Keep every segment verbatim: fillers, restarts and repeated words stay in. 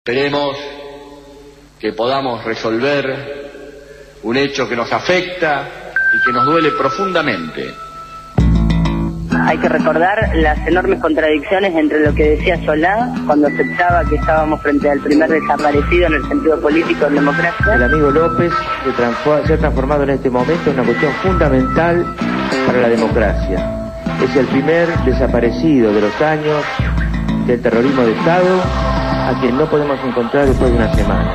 Esperemos que podamos resolver un hecho que nos afecta y que nos duele profundamente. Hay que recordar las enormes contradicciones entre lo que decía Solá cuando aceptaba que estábamos frente al primer desaparecido en el sentido político en democracia. El amigo López se, transforma, se ha transformado en este momento en una cuestión fundamental para la democracia. Es el primer desaparecido de los años del terrorismo de Estado a quien no podemos encontrar después de una semana.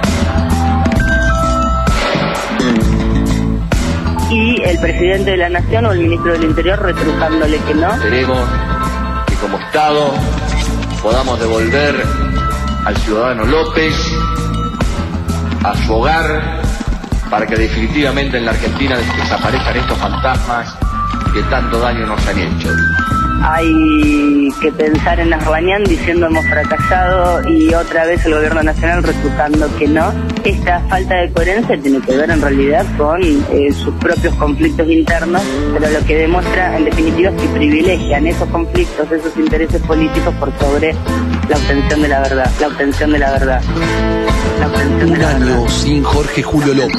Y el presidente de la Nación o el ministro del Interior retrucándole que no. Esperemos que como Estado podamos devolver al ciudadano López a su hogar para que definitivamente en la Argentina desaparezcan estos fantasmas que tanto daño nos han hecho. Hay que pensar en Arbañán diciendo hemos fracasado y otra vez el gobierno nacional retrucando que no. Esta falta de coherencia tiene que ver en realidad con eh, sus propios conflictos internos, pero lo que demuestra en definitiva es que privilegian esos conflictos, esos intereses políticos por sobre la obtención de la verdad, la obtención de la verdad. La obtención de la verdad. Un año sin Jorge Julio López.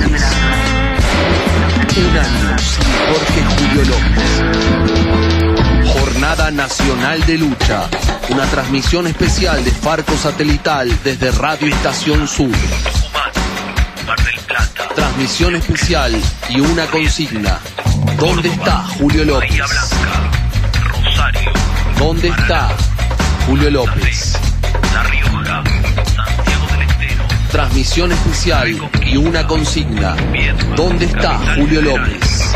Un año sin Jorge Julio López. Jornada Nacional de Lucha, una transmisión especial de Farco Satelital desde Radio Estación Sur. Transmisión especial y una consigna. ¿Dónde está Julio López? ¿Dónde está Julio López? Transmisión especial y una consigna. ¿Dónde está Julio López?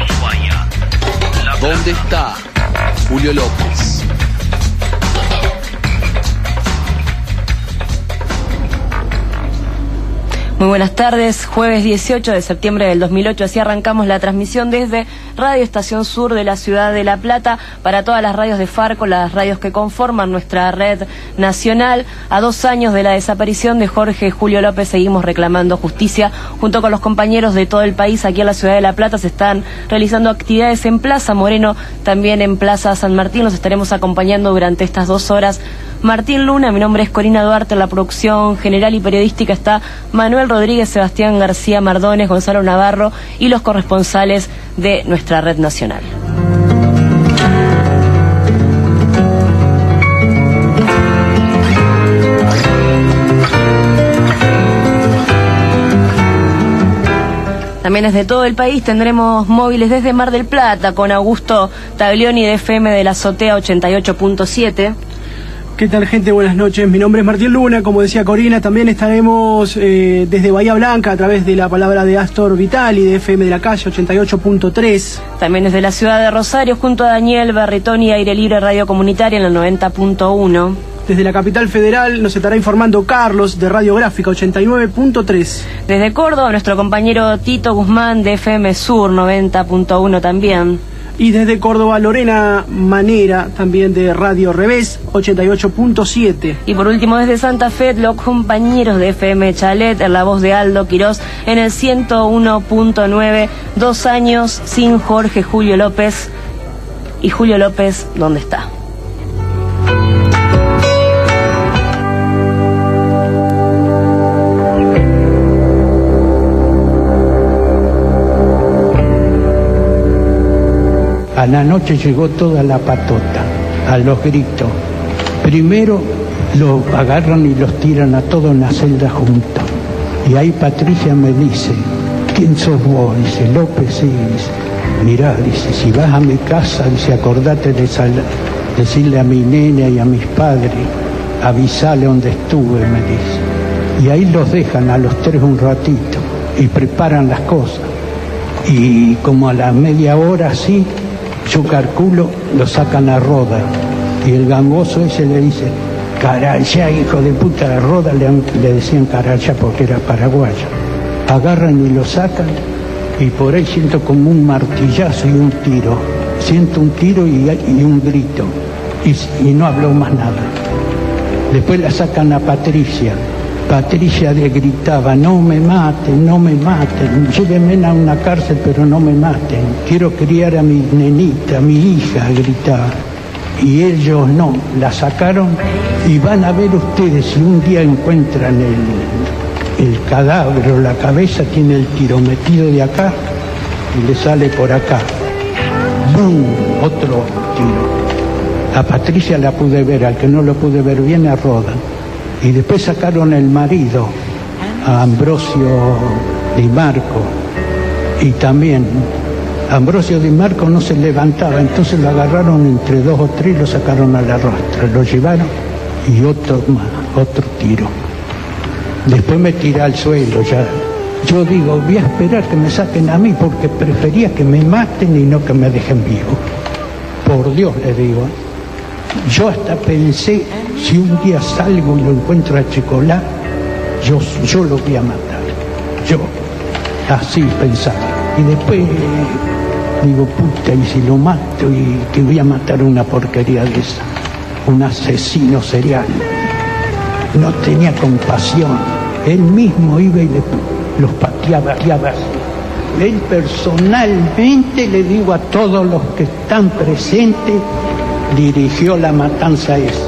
¿Dónde está Julio López? Muy buenas tardes, jueves dieciocho de septiembre del dos mil ocho, así arrancamos la transmisión desde Radio Estación Sur de la ciudad de La Plata para todas las radios de Farco, las radios que conforman nuestra red nacional. A dos años de la desaparición de Jorge Julio López seguimos reclamando justicia. Junto con los compañeros de todo el país, aquí en la ciudad de La Plata se están realizando actividades en Plaza Moreno, también en Plaza San Martín. Los estaremos acompañando durante estas dos horas. Martín Luna, mi nombre es Corina Duarte, en la producción general y periodística está Manuel Rodríguez, Sebastián García Mardones, Gonzalo Navarro y los corresponsales de nuestra red nacional. También desde todo el país tendremos móviles desde Mar del Plata con Augusto Taglioni de F M de la Azotea ochenta y ocho punto siete. ¿Qué tal, gente? Buenas noches. Mi nombre es Martín Luna, como decía Corina. También estaremos eh, desde Bahía Blanca a través de la palabra de Astor Vitali de F M de la Calle ochenta y ocho punto tres. También desde la ciudad de Rosario junto a Daniel Berritoni, Aire Libre Radio Comunitaria en la noventa punto uno. Desde la capital federal nos estará informando Carlos de Radiográfica ochenta y nueve punto tres. Desde Córdoba nuestro compañero Tito Guzmán de F M Sur noventa punto uno también. Y desde Córdoba, Lorena Manera, también de Radio Revés, ochenta y ocho punto siete. Y por último, desde Santa Fe, los compañeros de F M Chalet, en la voz de Aldo Quirós, en el ciento uno punto nueve. Dos años sin Jorge Julio López. Y Julio López, ¿dónde está? A la noche llegó toda la patota, a los gritos. Primero los agarran y los tiran a todos en la celda juntos. Y ahí Patricia me dice, ¿quién sos vos? Dice, López, sí. Dice, mirá, dice, si vas a mi casa, dice, acordate de sal decirle a mi nena y a mis padres, avisale donde estuve, me dice. Y ahí los dejan a los tres un ratito y preparan las cosas. Y como a la media hora así, yo calculo, lo sacan a Roda. Y el gangoso ese le dice, caralla, hijo de puta, de Roda, le, le decían caralla porque era paraguaya. Agarran y lo sacan y por ahí siento como un martillazo y un tiro. Siento un tiro y, y un grito. Y, y no habló más nada. Después la sacan a Patricia. Patricia le gritaba, no me maten, no me maten, llévenme a una cárcel pero no me maten, quiero criar a mi nenita, a mi hija, gritaba. y ellos no, la sacaron, y van a ver ustedes, si un día encuentran el, el cadáver o la cabeza, tiene el tiro metido de acá y le sale por acá. ¡Bum! Otro tiro. A Patricia la pude ver, al que no lo pude ver bien a Rodan. Y después sacaron el marido, a Ambrosio Di Marco, y también Ambrosio Di Marco no se levantaba, entonces lo agarraron entre dos o tres y lo sacaron a la rostra, lo llevaron y otro más, otro tiro. Después me tiré al suelo ya. Yo digo, voy a esperar que me saquen a mí porque prefería que me maten y no que me dejen vivo. Por Dios le digo. Yo hasta pensé, si un día salgo y lo encuentro a Chicolá, yo, yo lo voy a matar. Yo, así pensaba. Y después digo, puta, y si lo mato, y que voy a matar una porquería de esa, un asesino serial. No tenía compasión, él mismo iba y le, los pateaba, pateaba así. Él personalmente, le digo a todos los que están presentes, dirigió la matanza esa.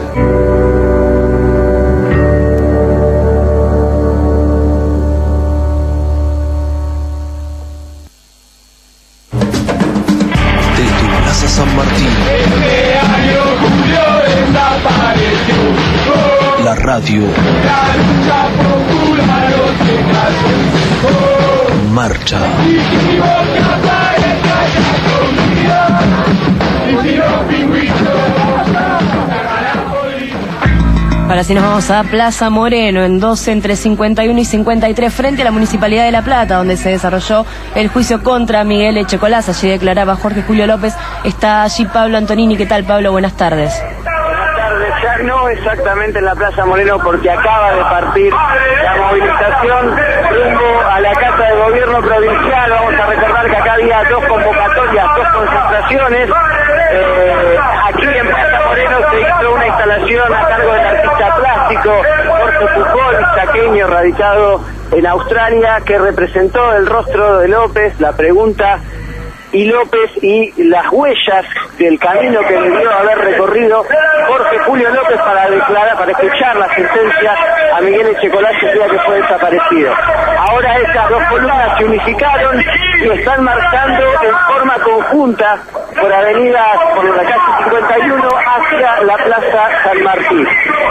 San Martín. Este año Julio desapareció. Oh, la radio. La lucha popular no se casó. Oh, marcha. Y si Boca parezca ya comida, y si los pingüinos Ahora sí nos vamos a Plaza Moreno, en doce, entre cincuenta y uno y cincuenta y tres, frente a la Municipalidad de La Plata, donde se desarrolló el juicio contra Miguel Echecolás. Allí declaraba Jorge Julio López. Está allí Pablo Antonini. ¿Qué tal, Pablo? Buenas tardes. Buenas tardes. Ya no exactamente en la Plaza Moreno, porque acaba de partir la movilización rumbo a la Casa de Gobierno Provincial. Vamos a recordar que acá había dos convocatorias, dos concentraciones. Eh, aquí en Plaza Moreno se hizo una instalación a cargo del artista plástico Jorge Pujol, chaqueño radicado en Australia, que representó el rostro de López, la pregunta y López y las huellas del camino que debió haber recorrido Jorge Julio López para declarar, para escuchar la sentencia a Miguel Echecolás, el día que fue desaparecido. Ahora estas dos columnas se unificaron y están marchando en forma conjunta por avenida, por la calle cincuenta y uno hacia la Plaza San Martín.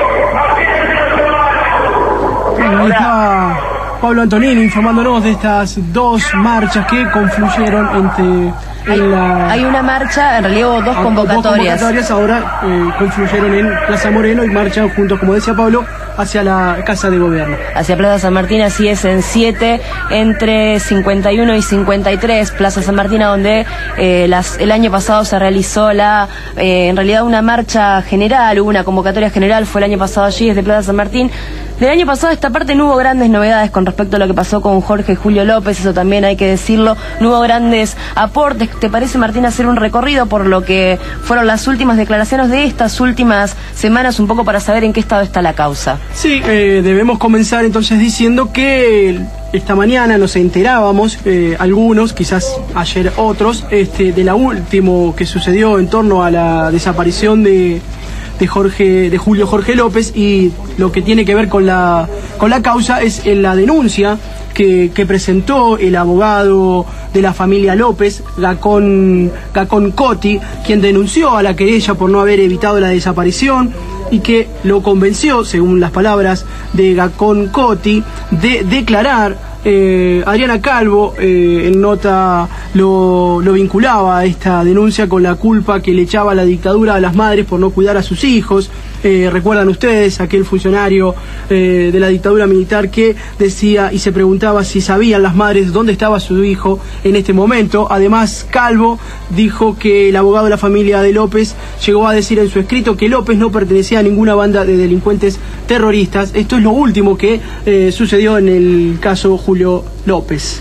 Ahora Pablo Antonini informándonos de estas dos marchas que confluyeron entre hay, en la... hay una marcha, en realidad hubo dos convocatorias. Dos convocatorias ahora eh, confluyeron en Plaza Moreno y marchan juntos, como decía Pablo, hacia la Casa de Gobierno. Hacia Plaza San Martín, así es, en siete, entre cincuenta y uno y cincuenta y tres, Plaza San Martín, donde eh, las, el año pasado se realizó la, eh, en realidad una marcha general, hubo una convocatoria general, fue el año pasado allí, desde Plaza San Martín. Del año pasado esta parte no hubo grandes novedades con respecto a lo que pasó con Jorge Julio López, eso también hay que decirlo, no hubo grandes aportes. ¿Te parece, Martín, hacer un recorrido por lo que fueron las últimas declaraciones de estas últimas semanas, un poco para saber en qué estado está la causa? Sí, eh, debemos comenzar entonces diciendo que esta mañana nos enterábamos, eh, algunos, quizás ayer otros, este, de la último que sucedió en torno a la desaparición de... de Jorge, de Julio Jorge López, y lo que tiene que ver con la con la causa es en la denuncia que, que presentó el abogado de la familia López, Gacón, Gacón Coti, quien denunció a la querella por no haber evitado la desaparición y que lo convenció, según las palabras de Gacón Coti, de declarar. Eh, Adriana Calvo eh, en nota lo, lo vinculaba a esta denuncia con la culpa que le echaba la dictadura a las madres por no cuidar a sus hijos. Eh, recuerdan ustedes aquel funcionario eh, de la dictadura militar que decía y se preguntaba si sabían las madres dónde estaba su hijo en este momento. Además, Calvo dijo que el abogado de la familia de López llegó a decir en su escrito que López no pertenecía a ninguna banda de delincuentes terroristas. Esto es lo último que eh, sucedió en el caso Julio López.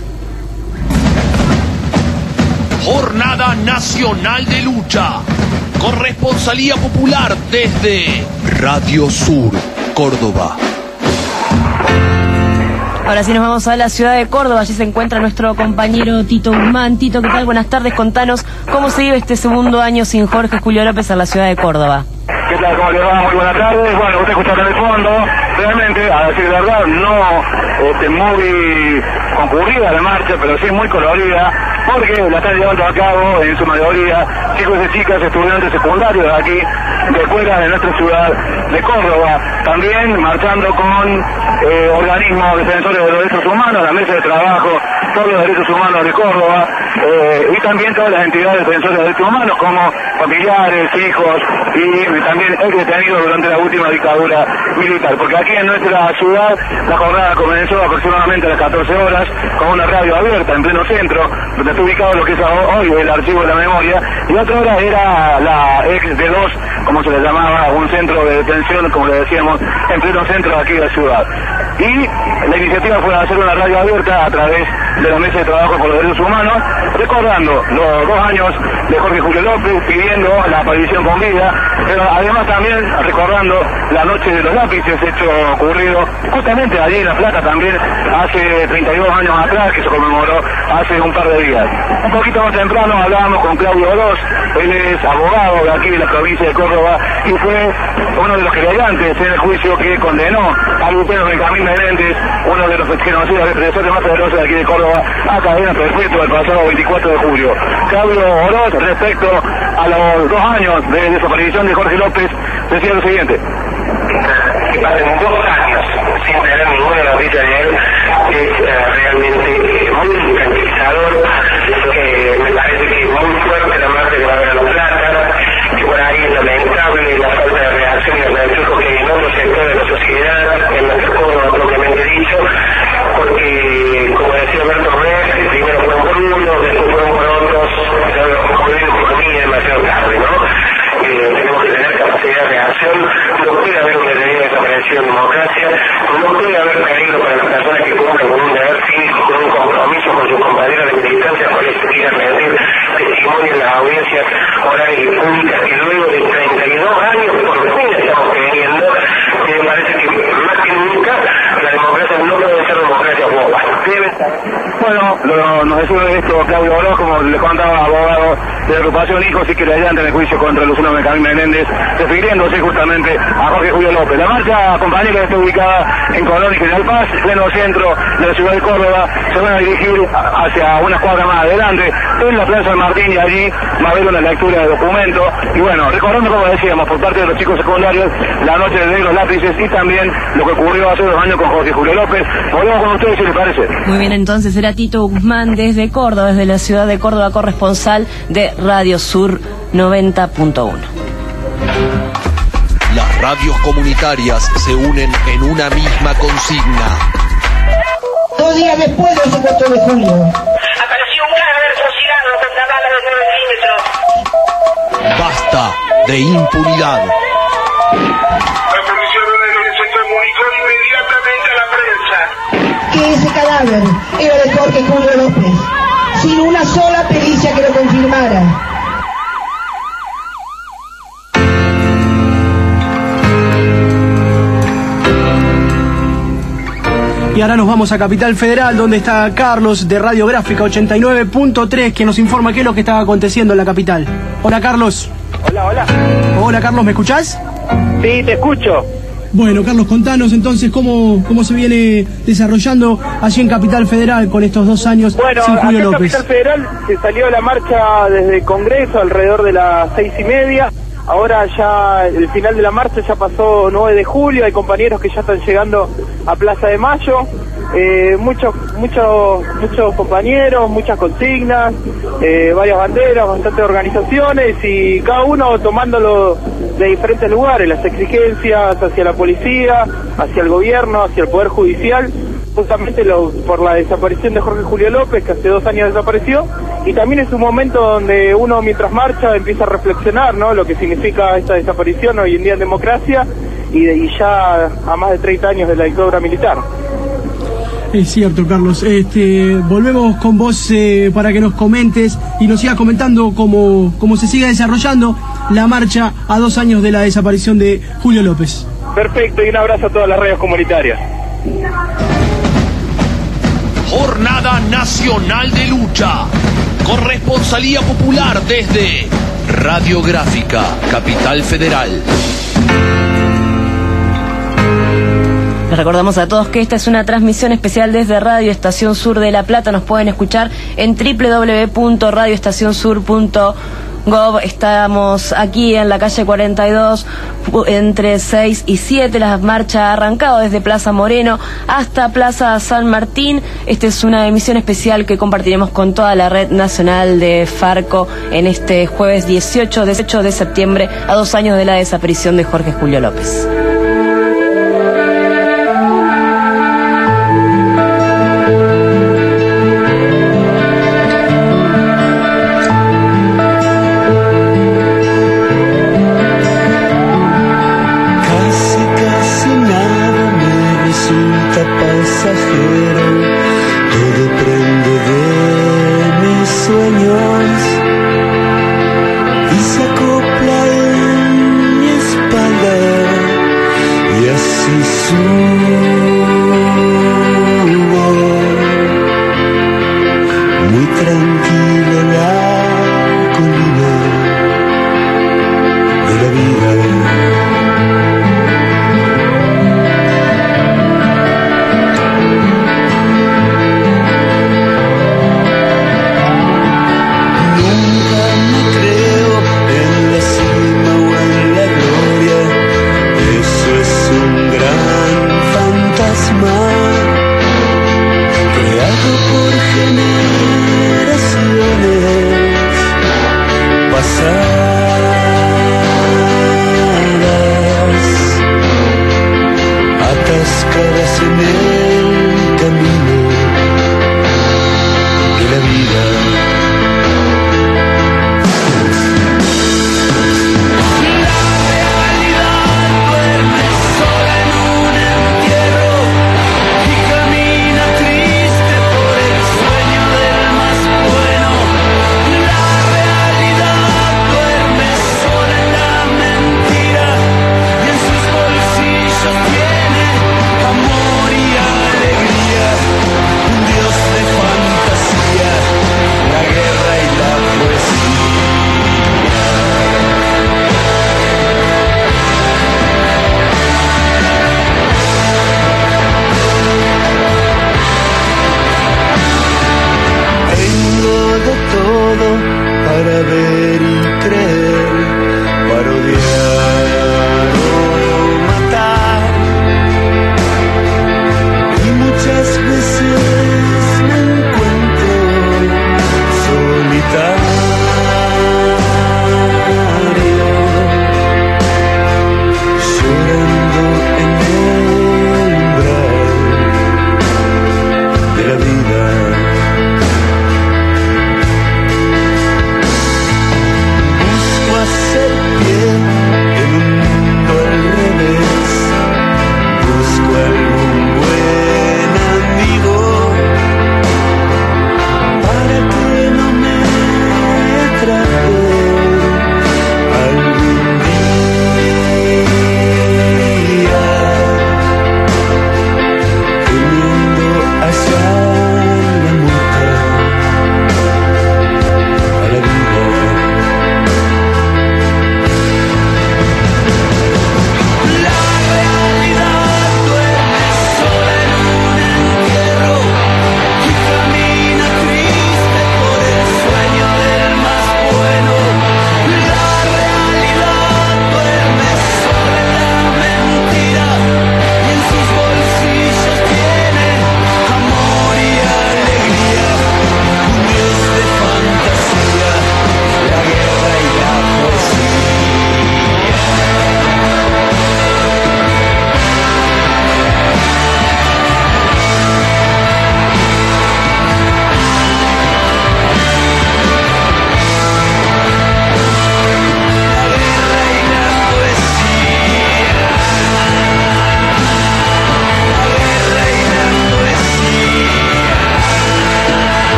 Jornada Nacional de Lucha. Corresponsalía popular desde Radio Sur, Córdoba. Ahora sí nos vamos a la ciudad de Córdoba, allí se encuentra nuestro compañero Tito Guzmán. Tito, ¿qué tal? Buenas tardes, contanos cómo se vive este segundo año sin Jorge Julio López en la ciudad de Córdoba. ¿Qué tal? ¿Cómo le va? Muy buenas tardes. Bueno, usted escucha en el fondo, realmente, a decir la verdad, no este, muy concurrida la marcha, pero sí muy colorida, porque la están llevando a cabo en su mayoría chicos y chicas, estudiantes secundarios de aquí, de fuera de nuestra ciudad de Córdoba, también marchando con eh, organismos defensores de los derechos humanos, la mesa de trabajo, todos los derechos humanos de Córdoba, eh, y también todas las entidades defensoras de derechos humanos, como familiares, hijos, y también el detenido durante la última dictadura militar, porque aquí en nuestra ciudad la jornada comenzó aproximadamente a las catorce horas con una radio abierta en pleno centro, donde está ubicado lo que es hoy el archivo de la memoria, y otra hora era la ex D dos, como se le llamaba, un centro de detención, como le decíamos, en pleno centro de aquí de la ciudad. Y la iniciativa fue hacer una radio abierta a través de la mesa de trabajo por los derechos humanos, recordando los dos años de Jorge Julio López, pidiendo la aparición con vida, pero además también recordando la noche de los lápices, hecho ocurrido justamente allí en La Plata también, hace treinta y dos años atrás, que se conmemoró hace un par de días. Un poquito más temprano hablábamos con Claudio Oroz, él es abogado de aquí de la provincia de Córdoba, y fue uno de los querellantes en el juicio que condenó a Lupero Benjamín Menéndez, uno de los genocidas represores más poderosos de aquí de Córdoba, a cadena perpetua el pasado veinticuatro de julio. Claudio Oroz, respecto a los dos años de desaparición de Jorge López, decía lo siguiente. Que pasen dos años sin tener ninguna noticia de él es eh, realmente muy tranquilizador. Eh, me parece que es muy fuerte la marcha que va a haber en La Plata, que por ahí es lamentable la falta de reacción y el reflejo que hay en otros sectores de la sociedad, en nuestro Córdoba propiamente dicho, porque, como decía Alberto Reyes, primero fueron por uno, después fueron por otros, como digo, por mí es demasiado tarde, ¿no? Eh, tenemos que tener capacidad de reacción, no puede haber un detenido de desaparición en democracia, no puede haber peligro para las personas que cumplan con un deber cívico, con un compromiso con sus compañeros de militancia, por eso quieran rendir testimonio en las audiencias orales y públicas, que luego de treinta y dos años por fin estamos teniendo, que me parece que más que nunca la democracia no puede ser democracia boba, debe estar. Bueno, lo, nos decía esto Claudio Oroz, como le contaba, abogado de la agrupación Hijos y querellante en el juicio contra Luciano Benjamín Menéndez, refiriéndose justamente a Jorge Julio López. La marcha, compañera, está ubicada en Colón y General Paz, pleno centro de la ciudad de Córdoba. Se van a dirigir hacia una cuadra más adelante, en la Plaza San Martín, y allí va a haber una lectura de documentos. Y bueno, recordando, como decíamos, por parte de los chicos secundarios, la noche de los lápices y también lo que ocurrió hace dos años con Jorge Julio López. Volvemos con ustedes, si les parece. Muy bien, entonces era Tito Guzmán desde Córdoba, desde la ciudad de Córdoba, corresponsal de Radio Sur noventa punto uno. Las radios comunitarias se unen en una misma consigna. Dos días después del secuestro de Julio, apareció un cadáver fusilado con una bala de nueve milímetros. Basta de impunidad. La policía se comunicó inmediatamente a la prensa que ese cadáver era de Jorge Julio López, sin una sola pericia que lo confirmara. Y ahora nos vamos a Capital Federal, donde está Carlos de Radiográfica ochenta y nueve punto tres, que nos informa qué es lo que está aconteciendo en la capital. Hola, Carlos. Hola, hola. Hola, Carlos, ¿me escuchás? Sí, te escucho. Bueno, Carlos, contanos entonces cómo, cómo se viene desarrollando allí en Capital Federal con estos dos años bueno, sin Julio en López. Capital Federal se salió la marcha desde el Congreso alrededor de las seis y media. Ahora ya el final de la marcha ya pasó nueve de julio, hay compañeros que ya están llegando a Plaza de Mayo, eh, muchos muchos muchos compañeros, muchas consignas, eh, varias banderas, bastantes organizaciones y cada uno tomándolo de diferentes lugares, las exigencias hacia la policía, hacia el gobierno, hacia el Poder Judicial, justamente lo, por la desaparición de Jorge Julio López, que hace dos años desapareció, y también es un momento donde uno mientras marcha empieza a reflexionar, ¿no?, lo que significa esta desaparición hoy en día en democracia y, de, y ya a más de treinta años de la dictadura militar. Es cierto, Carlos. Este, volvemos con vos eh, para que nos comentes y nos sigas comentando cómo, cómo se sigue desarrollando la marcha a dos años de la desaparición de Julio López. Perfecto, y un abrazo a todas las radios comunitarias. Nacional de Lucha. Corresponsalía popular desde Radiográfica, Capital Federal. Les recordamos a todos que esta es una transmisión especial desde Radio Estación Sur de La Plata. Nos pueden escuchar en doble u doble u doble u punto radio estación sur punto gov. Estamos aquí en la calle cuarenta y dos, entre seis y siete. La marcha ha arrancado desde Plaza Moreno hasta Plaza San Martín. Esta es una emisión especial que compartiremos con toda la red nacional de Farco en este jueves dieciocho de septiembre, a dos años de la desaparición de Jorge Julio López. Eso es un gran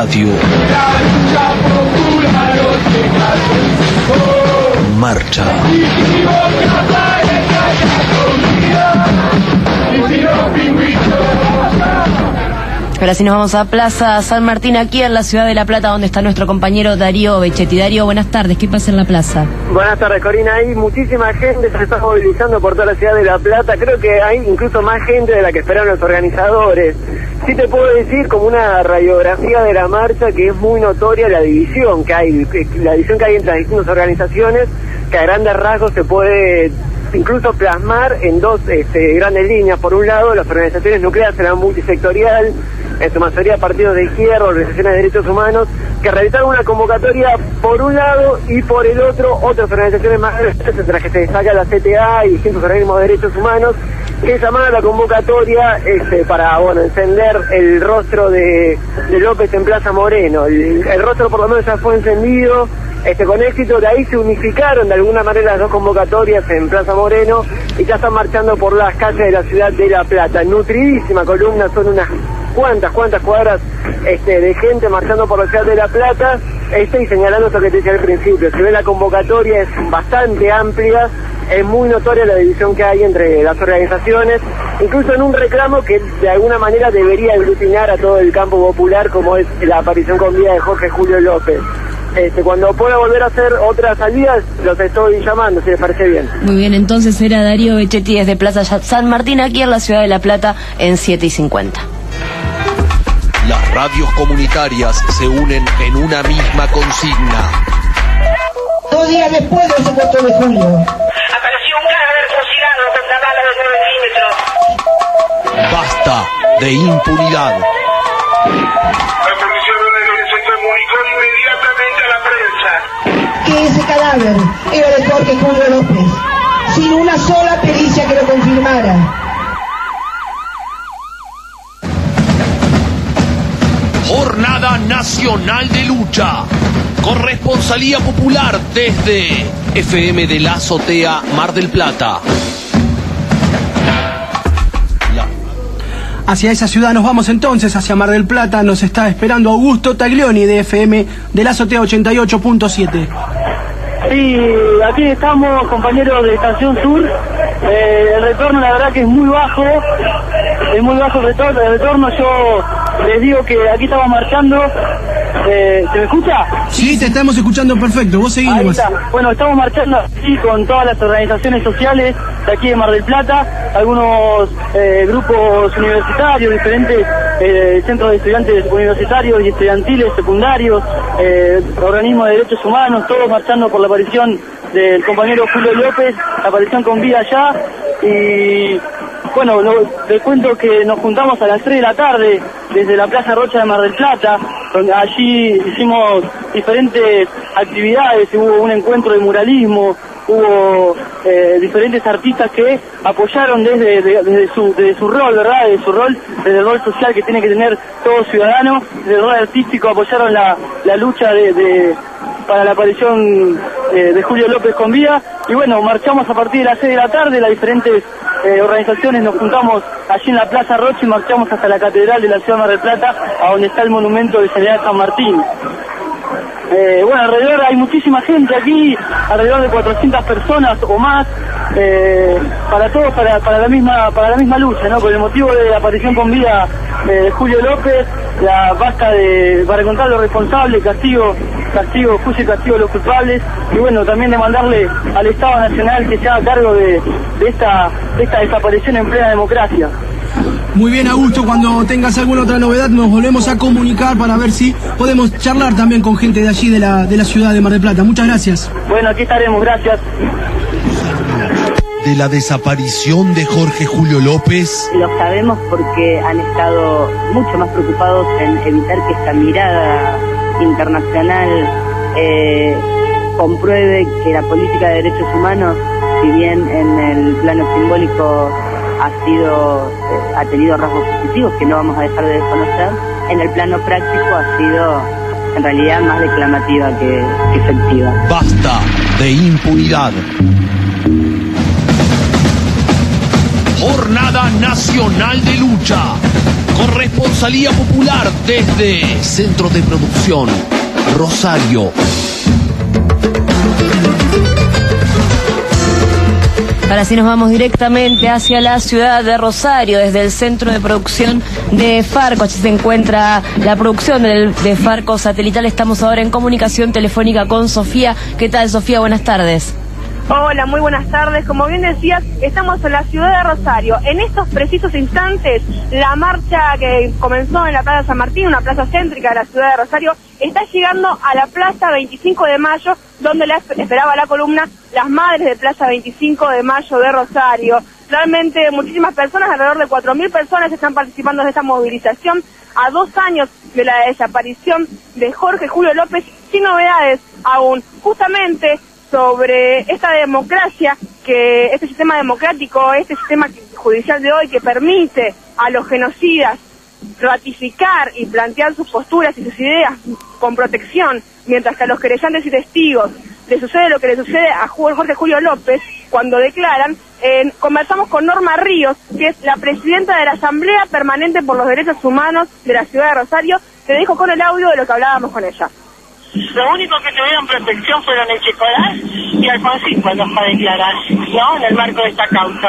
radio. Marcha. Ahora sí nos vamos a Plaza San Martín, aquí en la ciudad de La Plata, donde está nuestro compañero Darío Becchetti. Darío, buenas tardes. ¿Qué pasa en la plaza? Buenas tardes, Corina. Hay muchísima gente, se está movilizando por toda la ciudad de La Plata. Creo que hay incluso más gente de la que esperaron los organizadores. Sí te puedo decir, como una radiografía de la marcha, que es muy notoria la división que hay, la división que hay entre las distintas organizaciones, que a grandes rasgos se puede incluso plasmar en dos este, grandes líneas. Por un lado, las organizaciones nucleares serán multisectorial, en su mayoría partidos de izquierda, organizaciones de derechos humanos, que realizaron una convocatoria por un lado y por el otro otras organizaciones más grandes, entre las que se destaca la C T A y distintos organismos de derechos humanos, que llamaron la convocatoria este, para bueno encender el rostro de, de López en Plaza Moreno. El, el rostro por lo menos ya fue encendido este, con éxito. De ahí se unificaron de alguna manera las dos convocatorias en Plaza Moreno y ya están marchando por las calles de la ciudad de La Plata. Nutridísima columna, son unas cuantas, cuantas cuadras este, de gente marchando por la ciudad de La Plata, este, y señalando esto que te decía al principio. Si ve la convocatoria es bastante amplia, es muy notoria la división que hay entre las organizaciones, incluso en un reclamo que de alguna manera debería aglutinar a todo el campo popular, como es la aparición con vida de Jorge Julio López. Este, cuando pueda volver a hacer otras salidas, los estoy llamando, si les parece bien. Muy bien, entonces era Darío Becchetti desde Plaza San Martín, aquí en la ciudad de La Plata, en siete y cincuenta. Las radios comunitarias se unen en una misma consigna. Dos días después de ese cuatro de julio. Apareció un cadáver fusilado contra bala de nueve milímetros. Basta de impunidad. La Policía Bonaerense se comunicó inmediatamente a la prensa Que ese cadáver era de Jorge Julio López, sin una sola pericia que lo confirmara. Jornada Nacional de Lucha. Corresponsalía popular desde F M de la Azotea, Mar del Plata. La... Hacia esa ciudad nos vamos entonces, hacia Mar del Plata. Nos está esperando Augusto Taglioni de F M de la Azotea ochenta y ocho punto siete. Sí, aquí estamos, compañeros de Estación Sur. Eh, el retorno la verdad que es muy bajo, es muy bajo el retorno, el retorno yo les digo que aquí estamos marchando. Eh, ¿Se me escucha? Sí, te estamos escuchando perfecto, vos seguís nomás. Bueno, estamos marchando aquí con todas las organizaciones sociales de aquí de Mar del Plata, algunos eh, grupos universitarios, diferentes eh, centros de estudiantes universitarios y estudiantiles, secundarios, eh, organismos de derechos humanos, todos marchando por la aparición del compañero Julio López, la aparición con vida allá. Y bueno, lo, te cuento que nos juntamos a las tres de la tarde desde la Plaza Rocha de Mar del Plata, donde allí hicimos diferentes actividades, hubo un encuentro de muralismo, hubo eh, diferentes artistas que apoyaron desde, de, desde, su, desde su rol, ¿verdad? Desde su rol, desde el rol social que tiene que tener todo ciudadano, desde el rol artístico apoyaron la, la lucha de, de para la aparición eh, de Julio López con vida. Y bueno, marchamos a partir de las seis de la tarde, las diferentes eh, organizaciones nos juntamos allí en la Plaza Rocha y marchamos hasta la Catedral de la Ciudad de Mar del Plata, a donde está el monumento del General San Martín. Eh, bueno, alrededor hay muchísima gente aquí, alrededor de cuatrocientas personas o más, eh, para todos, para, para la misma para la misma lucha, ¿no? Por el motivo de la aparición con vida de Julio López, la basta de, para encontrar los responsables, castigo, castigo, juicio y castigo a los culpables, y bueno, también de mandarle al Estado Nacional que se haga cargo de, de esta de esta desaparición en plena democracia. Muy bien, Augusto, cuando tengas alguna otra novedad nos volvemos a comunicar para ver si podemos charlar también con gente de allí, de la, de la ciudad de Mar del Plata. Muchas gracias. Bueno, aquí estaremos, gracias. De la desaparición de Jorge Julio López. Lo sabemos porque han estado mucho más preocupados en evitar que esta mirada internacional eh, compruebe que la política de derechos humanos, si bien en el plano simbólico ha sido eh, ha tenido rasgos positivos que no vamos a dejar de desconocer, en el plano práctico ha sido en realidad más declamativa que, que efectiva. Basta de impunidad. Jornada Jornada Nacional de Lucha. Corresponsalía popular desde Centro de Producción, Rosario. Ahora sí nos vamos directamente hacia la ciudad de Rosario, desde el centro de producción de Farco. Allí se encuentra la producción del, de Farco Satelital. Estamos ahora en comunicación telefónica con Sofía. ¿Qué tal, Sofía? Buenas tardes. Hola, muy buenas tardes. Como bien decías, estamos en la ciudad de Rosario. En estos precisos instantes, la marcha que comenzó en la Plaza San Martín, una plaza céntrica de la ciudad de Rosario, está llegando a la Plaza veinticinco de mayo, donde la esperaba la columna Las Madres de Plaza veinticinco de mayo de Rosario. Realmente muchísimas personas, alrededor de cuatro mil personas, están participando de esta movilización a dos años de la desaparición de Jorge Julio López, sin novedades aún. Justamente sobre esta democracia, que este sistema democrático, este sistema judicial de hoy que permite a los genocidas ratificar y plantear sus posturas y sus ideas con protección, mientras que a los querellantes y testigos le sucede lo que le sucede a Jorge Julio López cuando declaran. Eh, conversamos con Norma Ríos, que es la presidenta de la Asamblea Permanente por los Derechos Humanos de la ciudad de Rosario, que dijo con el audio de lo que hablábamos con ella. Lo único que tuvieron protección fueron Echecoral y Alfonsín cuando fue a declarar, ¿no?, en el marco de esta causa.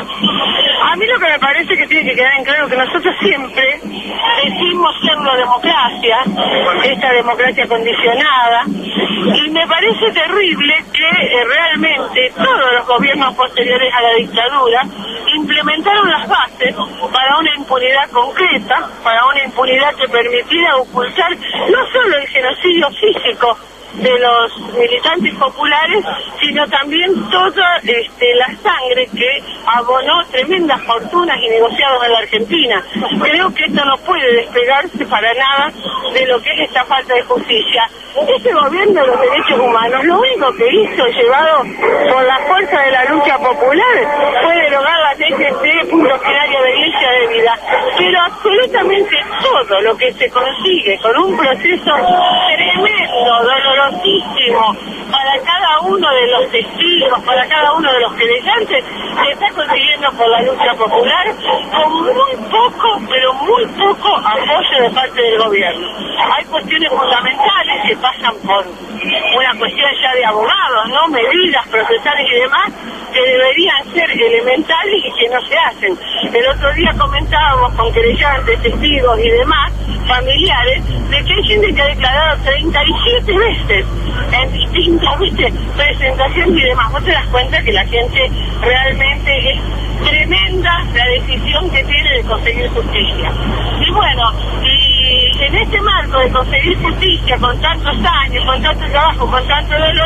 A mí lo que me parece que tiene que quedar en claro que nosotros siempre decimos ser una democracia, esta democracia condicionada, y me parece terrible que eh, realmente todos los gobiernos posteriores a la dictadura implementaron las bases para una impunidad concreta, para una impunidad que permitiera ocultar no solo el genocidio físico de los militantes populares, sino también toda este, la sangre que abonó tremendas fortunas y negociados en la Argentina. Creo que esto no puede despegarse para nada de lo que es esta falta de justicia. Este gobierno de los derechos humanos lo único que hizo, llevado por la fuerza de la lucha popular, fue derogar la T G C, punto final de iglesia de vida. Pero absolutamente todo lo que se consigue con un proceso tremendo, dolorosísimo, para cada uno de los testigos, para cada uno de los querellantes, se está consiguiendo por la lucha popular con muy poco, pero muy poco apoyo de parte del gobierno. Hay cuestiones fundamentales que pasan por una cuestión ya de abogados, ¿no?, medidas procesales y demás, que deberían ser elementales y que no se hacen. El otro día comentábamos con querellantes, testigos y demás, familiares, de que hay gente que ha declarado treinta y siete veces en distintas, ¿viste?, presentaciones y demás. Vos te das cuenta que la gente realmente es tremenda la decisión que tiene de conseguir justicia. Y bueno, y en este marco de conseguir justicia con tantos años, con tanto trabajo, con tanto dolor,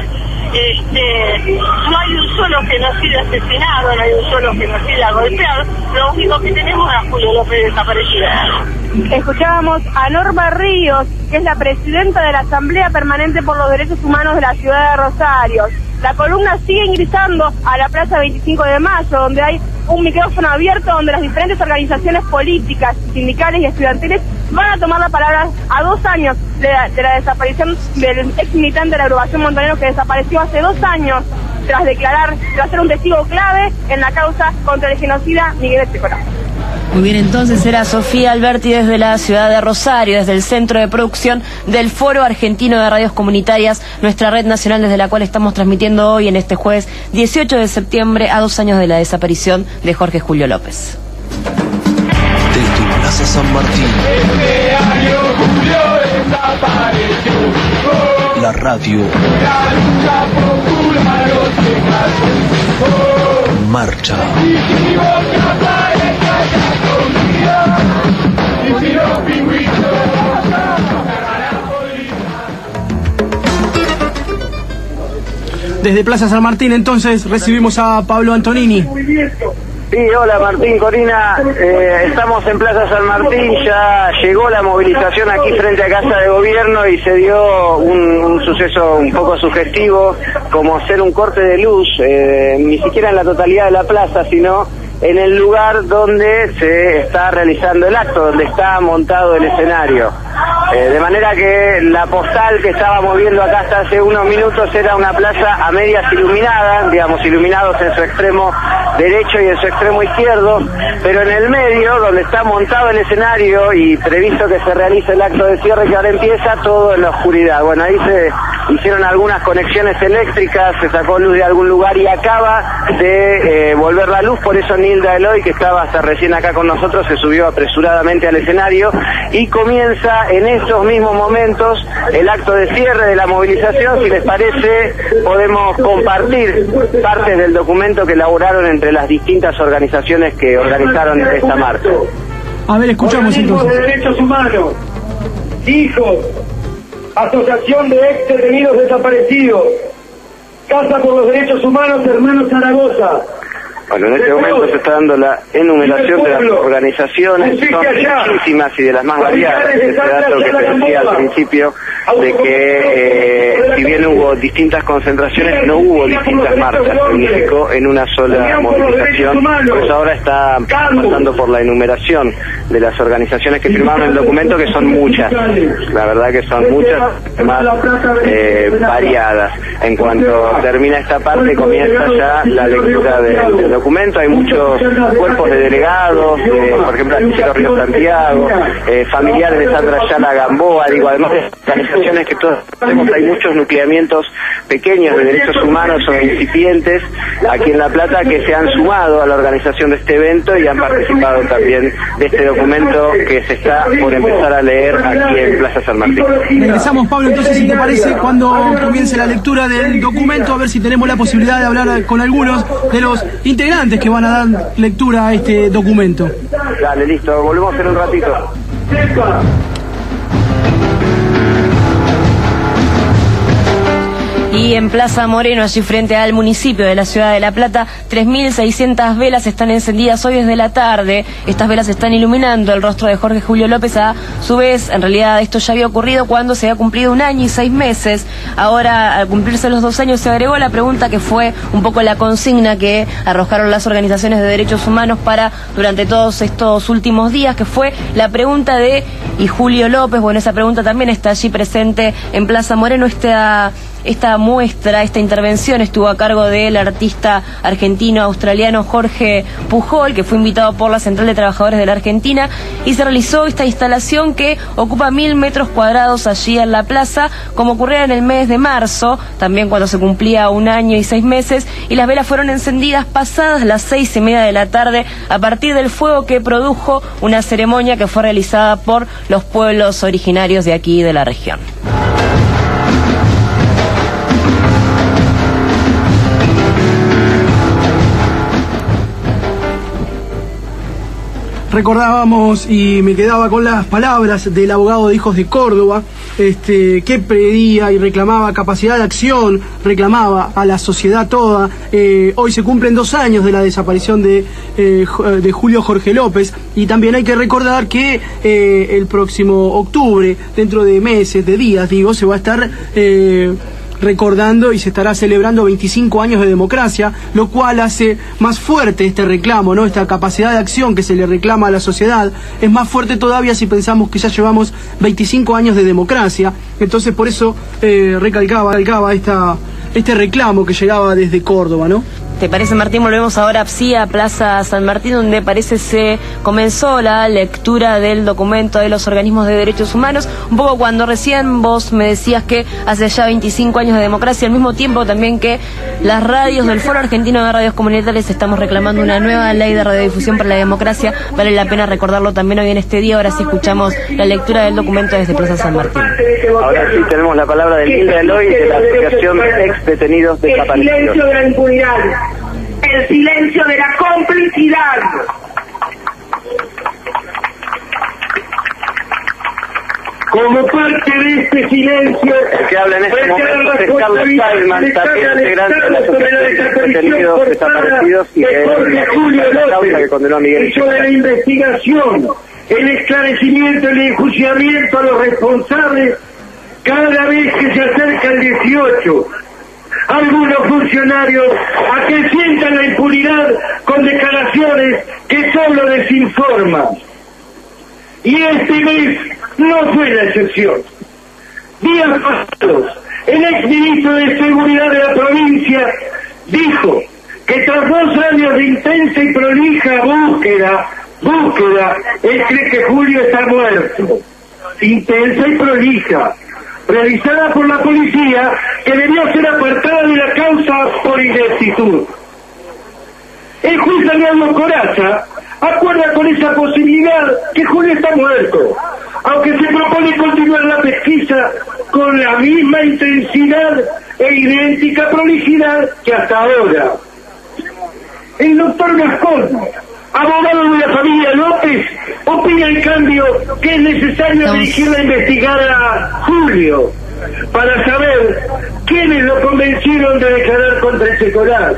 este, no hay un solo genocida asesinado, no hay un solo genocida golpeado. Lo único que tenemos es a Julio López desaparecido. Escuchábamos a Norma Ríos, que es la presidenta de la Asamblea Permanente por los Derechos Humanos de la ciudad de Rosario. La columna sigue ingresando a la Plaza veinticinco de mayo, donde hay un micrófono abierto, donde las diferentes organizaciones políticas, sindicales y estudiantiles van a tomar la palabra a dos años de la, de la desaparición del ex militante de la agrupación Montonero, que desapareció hace dos años tras declarar, tras ser un testigo clave en la causa contra el genocida Miguel Echecoral. Muy bien, entonces era Sofía Alberti desde la ciudad de Rosario, desde el centro de producción del Foro Argentino de Radios Comunitarias, nuestra red nacional desde la cual estamos transmitiendo hoy en este jueves dieciocho de septiembre, a dos años de la desaparición de Jorge Julio López. Desde Plaza San Martín, Este año Julio desapareció. Oh, la radio, la lucha popular lo llega a su fin. marcha. Y si vos que aparezca esa comida, y si los pingüinos Desde Plaza San Martín, entonces, recibimos a Pablo Antonini. Sí, hola Martín, Corina, eh, estamos en Plaza San Martín, ya llegó la movilización aquí frente a Casa de Gobierno y se dio un, un suceso un poco sugestivo, como ser un corte de luz, eh, ni siquiera en la totalidad de la plaza, sino en el lugar donde se está realizando el acto, donde está montado el escenario. Eh, de manera que la postal que estábamos viendo acá hasta hace unos minutos era una plaza a medias iluminada, digamos, iluminados en su extremo derecho y en su extremo izquierdo, pero en el medio, donde está montado el escenario y previsto que se realice el acto de cierre que ahora empieza, todo en la oscuridad. Bueno, ahí se hicieron algunas conexiones eléctricas, se sacó luz de algún lugar y acaba de eh, volver la luz, por eso Nilda Eloy, que estaba hasta recién acá con nosotros, se subió apresuradamente al escenario y comienza en estos mismos momentos el acto de cierre de la movilización. Si les parece, podemos compartir partes del documento que elaboraron entre las distintas organizaciones que organizaron esta marcha. A ver, escuchamos Organismos entonces. de derechos humanos, hijos, Asociación de ex detenidos desaparecidos, Casa por los Derechos Humanos, Hermanos Zaragoza. Bueno, en este momento se está dando la enumeración de las organizaciones, son muchísimas y de las más variadas. Ese dato que se decía al principio de que eh, si bien hubo distintas concentraciones, no hubo distintas marchas, significó en una sola movilización. Por eso ahora está pasando por la enumeración de las organizaciones que firmaron el documento, que son muchas, la verdad que son muchas, más eh, variadas. En cuanto termina esta parte, comienza ya la lectura del, del documento. Hay muchos cuerpos de delegados, eh, por ejemplo, Astillero Río Santiago, eh, familiares de Sandra Ayala Gamboa, digo, además de organizaciones que todos tenemos, hay muchos nucleamientos pequeños de derechos humanos o incipientes aquí en La Plata que se han sumado a la organización de este evento y han participado también de este documento que se está por empezar a leer aquí en Plaza San Martín. Regresamos, Pablo, entonces, si te parece, cuando comience la lectura del documento, a ver si tenemos la posibilidad de hablar con algunos de los integrantes que van a dar lectura a este documento. Dale, listo, volvemos en un ratito. Y en Plaza Moreno, allí frente al municipio de la ciudad de La Plata, tres mil seiscientas velas están encendidas hoy desde la tarde. Estas velas están iluminando el rostro de Jorge Julio López. A su vez, en realidad esto ya había ocurrido cuando se había cumplido un año y seis meses. Ahora, al cumplirse los dos años, se agregó la pregunta que fue un poco la consigna que arrojaron las organizaciones de derechos humanos para durante todos estos últimos días, que fue la pregunta de ¿y Julio López? Bueno, esa pregunta también está allí presente en Plaza Moreno. Esta Esta muestra, esta intervención estuvo a cargo del artista argentino-australiano Jorge Pujol, que fue invitado por la Central de Trabajadores de la Argentina, y se realizó esta instalación que ocupa mil metros cuadrados allí en la plaza, como ocurría en el mes de marzo, también cuando se cumplía un año y seis meses, y las velas fueron encendidas pasadas las seis y media de la tarde a partir del fuego que produjo una ceremonia que fue realizada por los pueblos originarios de aquí de la región. Recordábamos y me quedaba con las palabras del abogado de Hijos de Córdoba, este, que pedía y reclamaba capacidad de acción, reclamaba a la sociedad toda. Eh, hoy se cumplen dos años de la desaparición de, eh, de Julio Jorge López, y también hay que recordar que eh, el próximo octubre, dentro de meses, de días, digo, se va a estar Eh, recordando y se estará celebrando veinticinco años de democracia, lo cual hace más fuerte este reclamo, ¿no? Esta capacidad de acción que se le reclama a la sociedad es más fuerte todavía si pensamos que ya llevamos veinticinco años de democracia. Entonces, por eso eh, recalcaba, recalcaba esta, este reclamo que llegaba desde Córdoba, ¿no? ¿Te parece, Martín? Volvemos ahora sí a Plaza San Martín, donde parece se comenzó la lectura del documento de los organismos de derechos humanos. Un poco cuando recién vos me decías que hace ya veinticinco años de democracia, al mismo tiempo también que las radios del Foro Argentino de Radios Comunitarias estamos reclamando una nueva ley de radiodifusión para la democracia. Vale la pena recordarlo también hoy en este día. Ahora sí escuchamos la lectura del documento desde Plaza San Martín. Ahora sí tenemos la palabra de Nilda Eloy, de la Asociación Ex Detenidos Desaparecidos. El silencio de la impunidad. El silencio de la complicidad. Como parte de este silencio, el que habla en este momento es Carlos Salman, también integrante de la Asociación de Detenidos Desaparecidos y de la causa que condenó a Miguel hecho de la investigación, el esclarecimiento y el enjuiciamiento a los responsables cada vez que se acerca el dieciocho. Algunos funcionarios acrecientan la impunidad con declaraciones que solo desinforman. Y este mes no fue la excepción. Días pasados, el exministro de Seguridad de la provincia dijo que tras dos años de intensa y prolija búsqueda, búsqueda, él cree que Julio está muerto. Intensa y prolija, realizada por la policía, que debió ser apartada de la causa por ineptitud. El juez Arnaldo Corazza acuerda con esa posibilidad que Julio está muerto, aunque se propone continuar la pesquisa con la misma intensidad e idéntica prolijidad que hasta ahora. El doctor Gascón, abogado de la familia López, opina en cambio que es necesario dirigirla a investigar a Julio para saber quiénes lo convencieron de declarar contra Echecolás.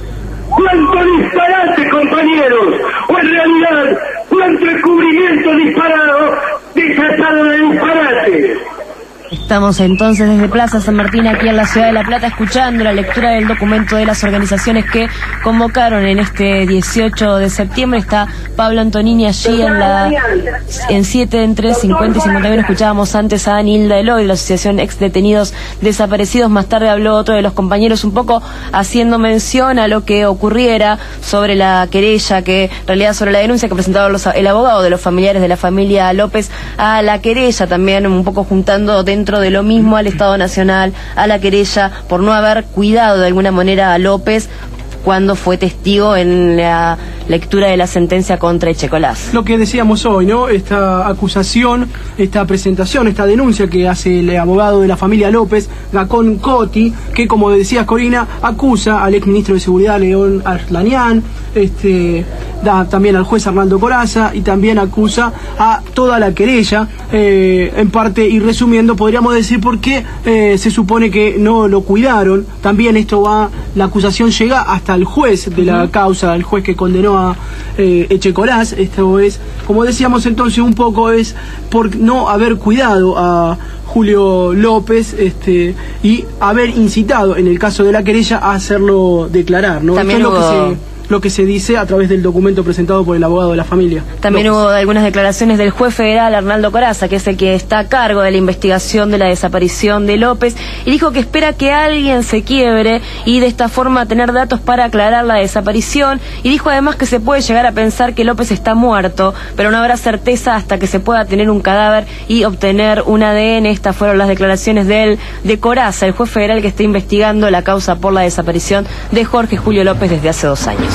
¡Cuánto disparate, compañeros! O en realidad, cuánto descubrimiento disparado, desatado de disparate. Estamos entonces desde Plaza San Martín, aquí en la ciudad de La Plata, escuchando la lectura del documento de las organizaciones que convocaron en este dieciocho de septiembre. Está Pablo Antonini allí en la en siete, entre cincuenta y cincuenta y uno. Escuchábamos antes a Anilda Eloy, de la Asociación Ex Detenidos Desaparecidos. Más tarde habló otro de los compañeros, un poco haciendo mención a lo que ocurriera sobre la querella, que en realidad sobre la denuncia que presentaron los, el abogado de los familiares de la familia López a la querella, también un poco juntando de dentro de lo mismo al Estado Nacional, a la querella por no haber cuidado de alguna manera a López cuando fue testigo en la lectura de la sentencia contra Echecolás. Lo que decíamos hoy, ¿no? Esta acusación, esta presentación, esta denuncia que hace el abogado de la familia López, Gacón Coti, que, como decías, Corina, acusa al exministro de Seguridad, León Arlanián, este, da también al juez Arnaldo Corazza, y también acusa a toda la querella, eh, en parte, y resumiendo, podríamos decir por qué eh, se supone que no lo cuidaron. También esto va, la acusación llega hasta el juez de la causa, el juez que condenó a eh, Echecolás. Esto es, como decíamos entonces, un poco es por no haber cuidado a Julio López, este, y haber incitado, en el caso de la querella, a hacerlo declarar, ¿no? También Esto es hubo... lo que se lo que se dice a través del documento presentado por el abogado de la familia. También López. Hubo algunas declaraciones del juez federal Arnaldo Corazza, que es el que está a cargo de la investigación de la desaparición de López, y dijo que espera que alguien se quiebre y de esta forma tener datos para aclarar la desaparición, y dijo además que se puede llegar a pensar que López está muerto, pero no habrá certeza hasta que se pueda tener un cadáver y obtener un A D N. Estas fueron las declaraciones de él, de Corazza, el juez federal que está investigando la causa por la desaparición de Jorge Julio López desde hace dos años.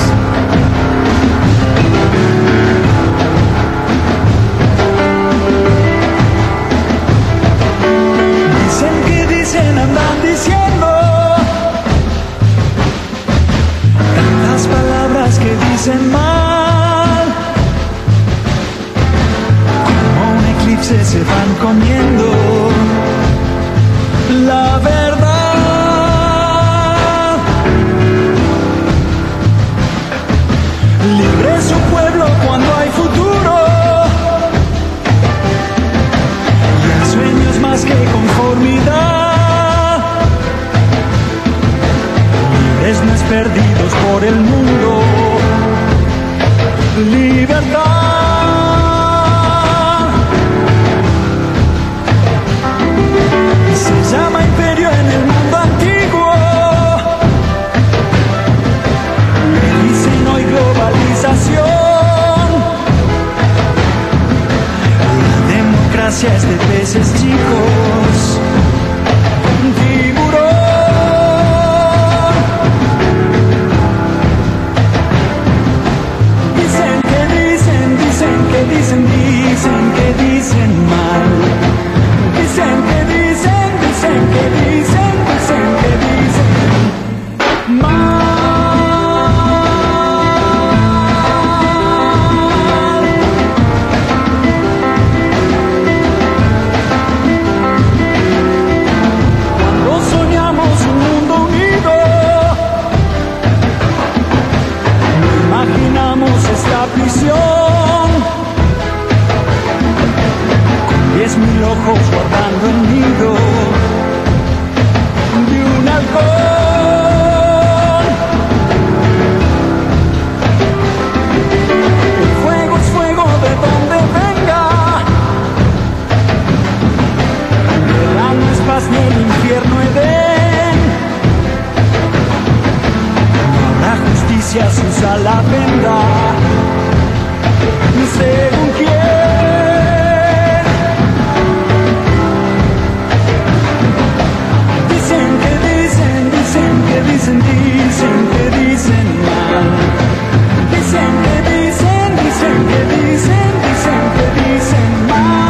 Dicen que dicen, andan diciendo tantas palabras que dicen mal, como un eclipse se van comiendo la verdad. Libre es un pueblo cuando hay futuro, y el sueño es más que conformidad. Libres no es perdidos por el mundo, libertad. Se llama imperio en el mundo antiguo, me dicen hoy globalización. La democracia es de peces chicos, tiburón. Dicen que dicen, la venda. Según quién. Dicen que dicen, dicen que dicen, dicen que dicen mal. Dicen que dicen, dicen que dicen, dicen que dicen mal.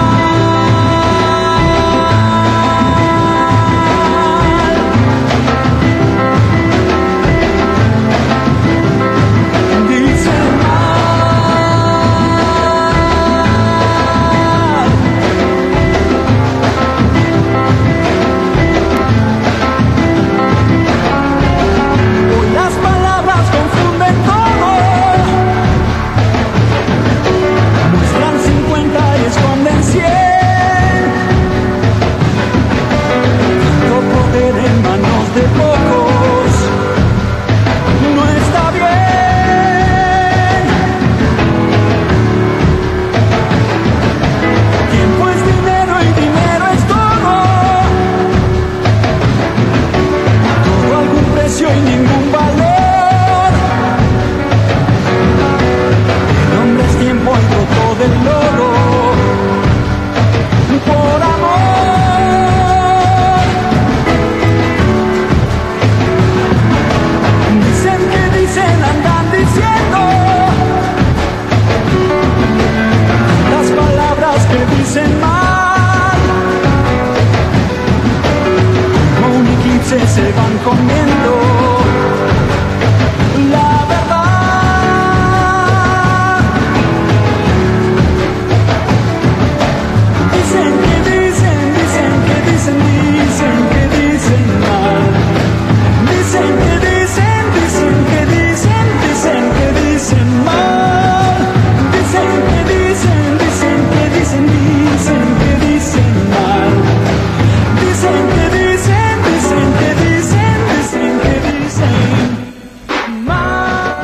Se van comiendo la verdad. Dicen que dicen, dicen que dicen, dicen que dicen mal. Dicen que dicen, dicen que dicen, dicen que dicen mal. Dicen que dicen, dicen que dicen, dicen que dicen mal. Dicen que dicen, dicen que dicen, dicen que dicen mal.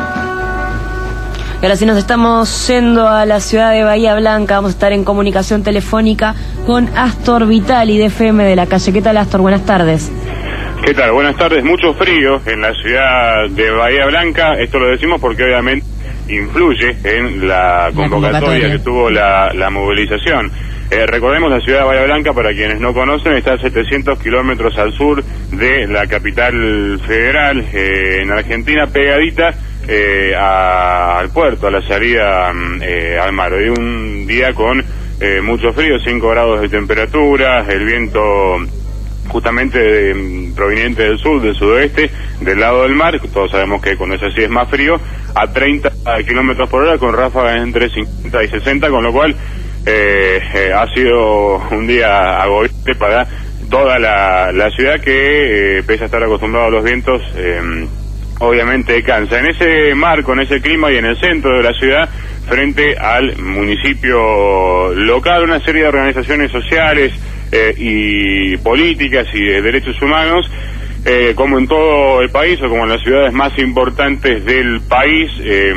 Y ahora sí nos estamos yendo a la ciudad de Bahía Blanca. Vamos a estar en comunicación telefónica con Astor Vitali de F M de la calle. ¿Qué tal, Astor? Buenas tardes. ¿Qué tal? Buenas tardes. Mucho frío en la ciudad de Bahía Blanca. Esto lo decimos porque obviamente influye en la convocatoria, la convocatoria. que tuvo la, la movilización. Eh, recordemos, la ciudad de Bahía Blanca, para quienes no conocen, está a setecientos kilómetros al sur de la capital federal, eh, en Argentina, pegadita eh, a, al puerto, a la salida eh, al mar. Hoy un día con eh, mucho frío, cinco grados de temperatura, el viento justamente de, proveniente del sur, del sudoeste, del lado del mar. Todos sabemos que cuando es así es más frío, a treinta kilómetros por hora, con ráfagas entre cincuenta y sesenta, con lo cual Eh, eh, ha sido un día agobiante para toda la, la ciudad que, eh, pese a estar acostumbrado a los vientos, eh, obviamente cansa. En ese marco, en ese clima y en el centro de la ciudad, frente al municipio local, una serie de organizaciones sociales eh, y políticas y de derechos humanos, eh, como en todo el país o como en las ciudades más importantes del país, eh,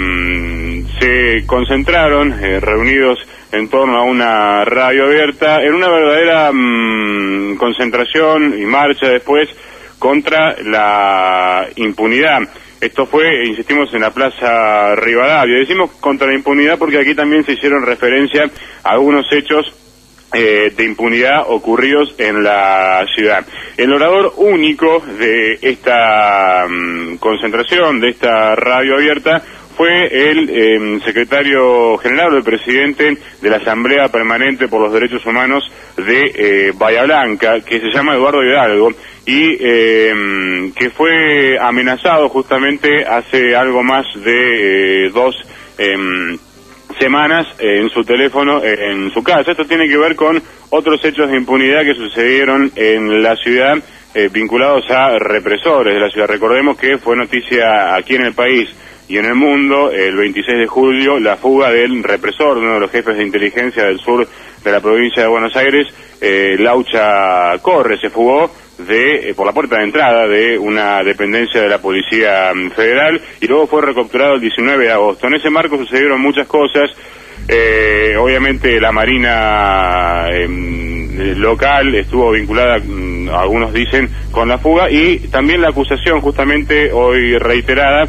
se concentraron eh, reunidos en torno a una radio abierta, en una verdadera mmm, concentración y marcha después contra la impunidad. Esto fue, insistimos, en la Plaza Rivadavia. Decimos contra la impunidad porque aquí también se hicieron referencia a algunos hechos eh, de impunidad ocurridos en la ciudad. El orador único de esta mmm, concentración, de esta radio abierta, fue el eh, secretario general, el presidente de la Asamblea Permanente por los Derechos Humanos de eh, Bahía Blanca, que se llama Eduardo Hidalgo, y eh, que fue amenazado justamente hace algo más de eh, dos eh, semanas eh, en su teléfono, eh, en su casa. Esto tiene que ver con otros hechos de impunidad que sucedieron en la ciudad, eh, vinculados a represores de la ciudad. Recordemos que fue noticia aquí en el país y en el mundo, el veintiséis de julio, la fuga del represor, uno de los jefes de inteligencia del sur de la provincia de Buenos Aires, eh, Laucha Corre, se fugó de eh, por la puerta de entrada de una dependencia de la Policía Federal y luego fue recapturado el diecinueve de agosto. En ese marco sucedieron muchas cosas. Eh, obviamente la Marina eh, local estuvo vinculada, algunos dicen, con la fuga, y también la acusación justamente hoy reiterada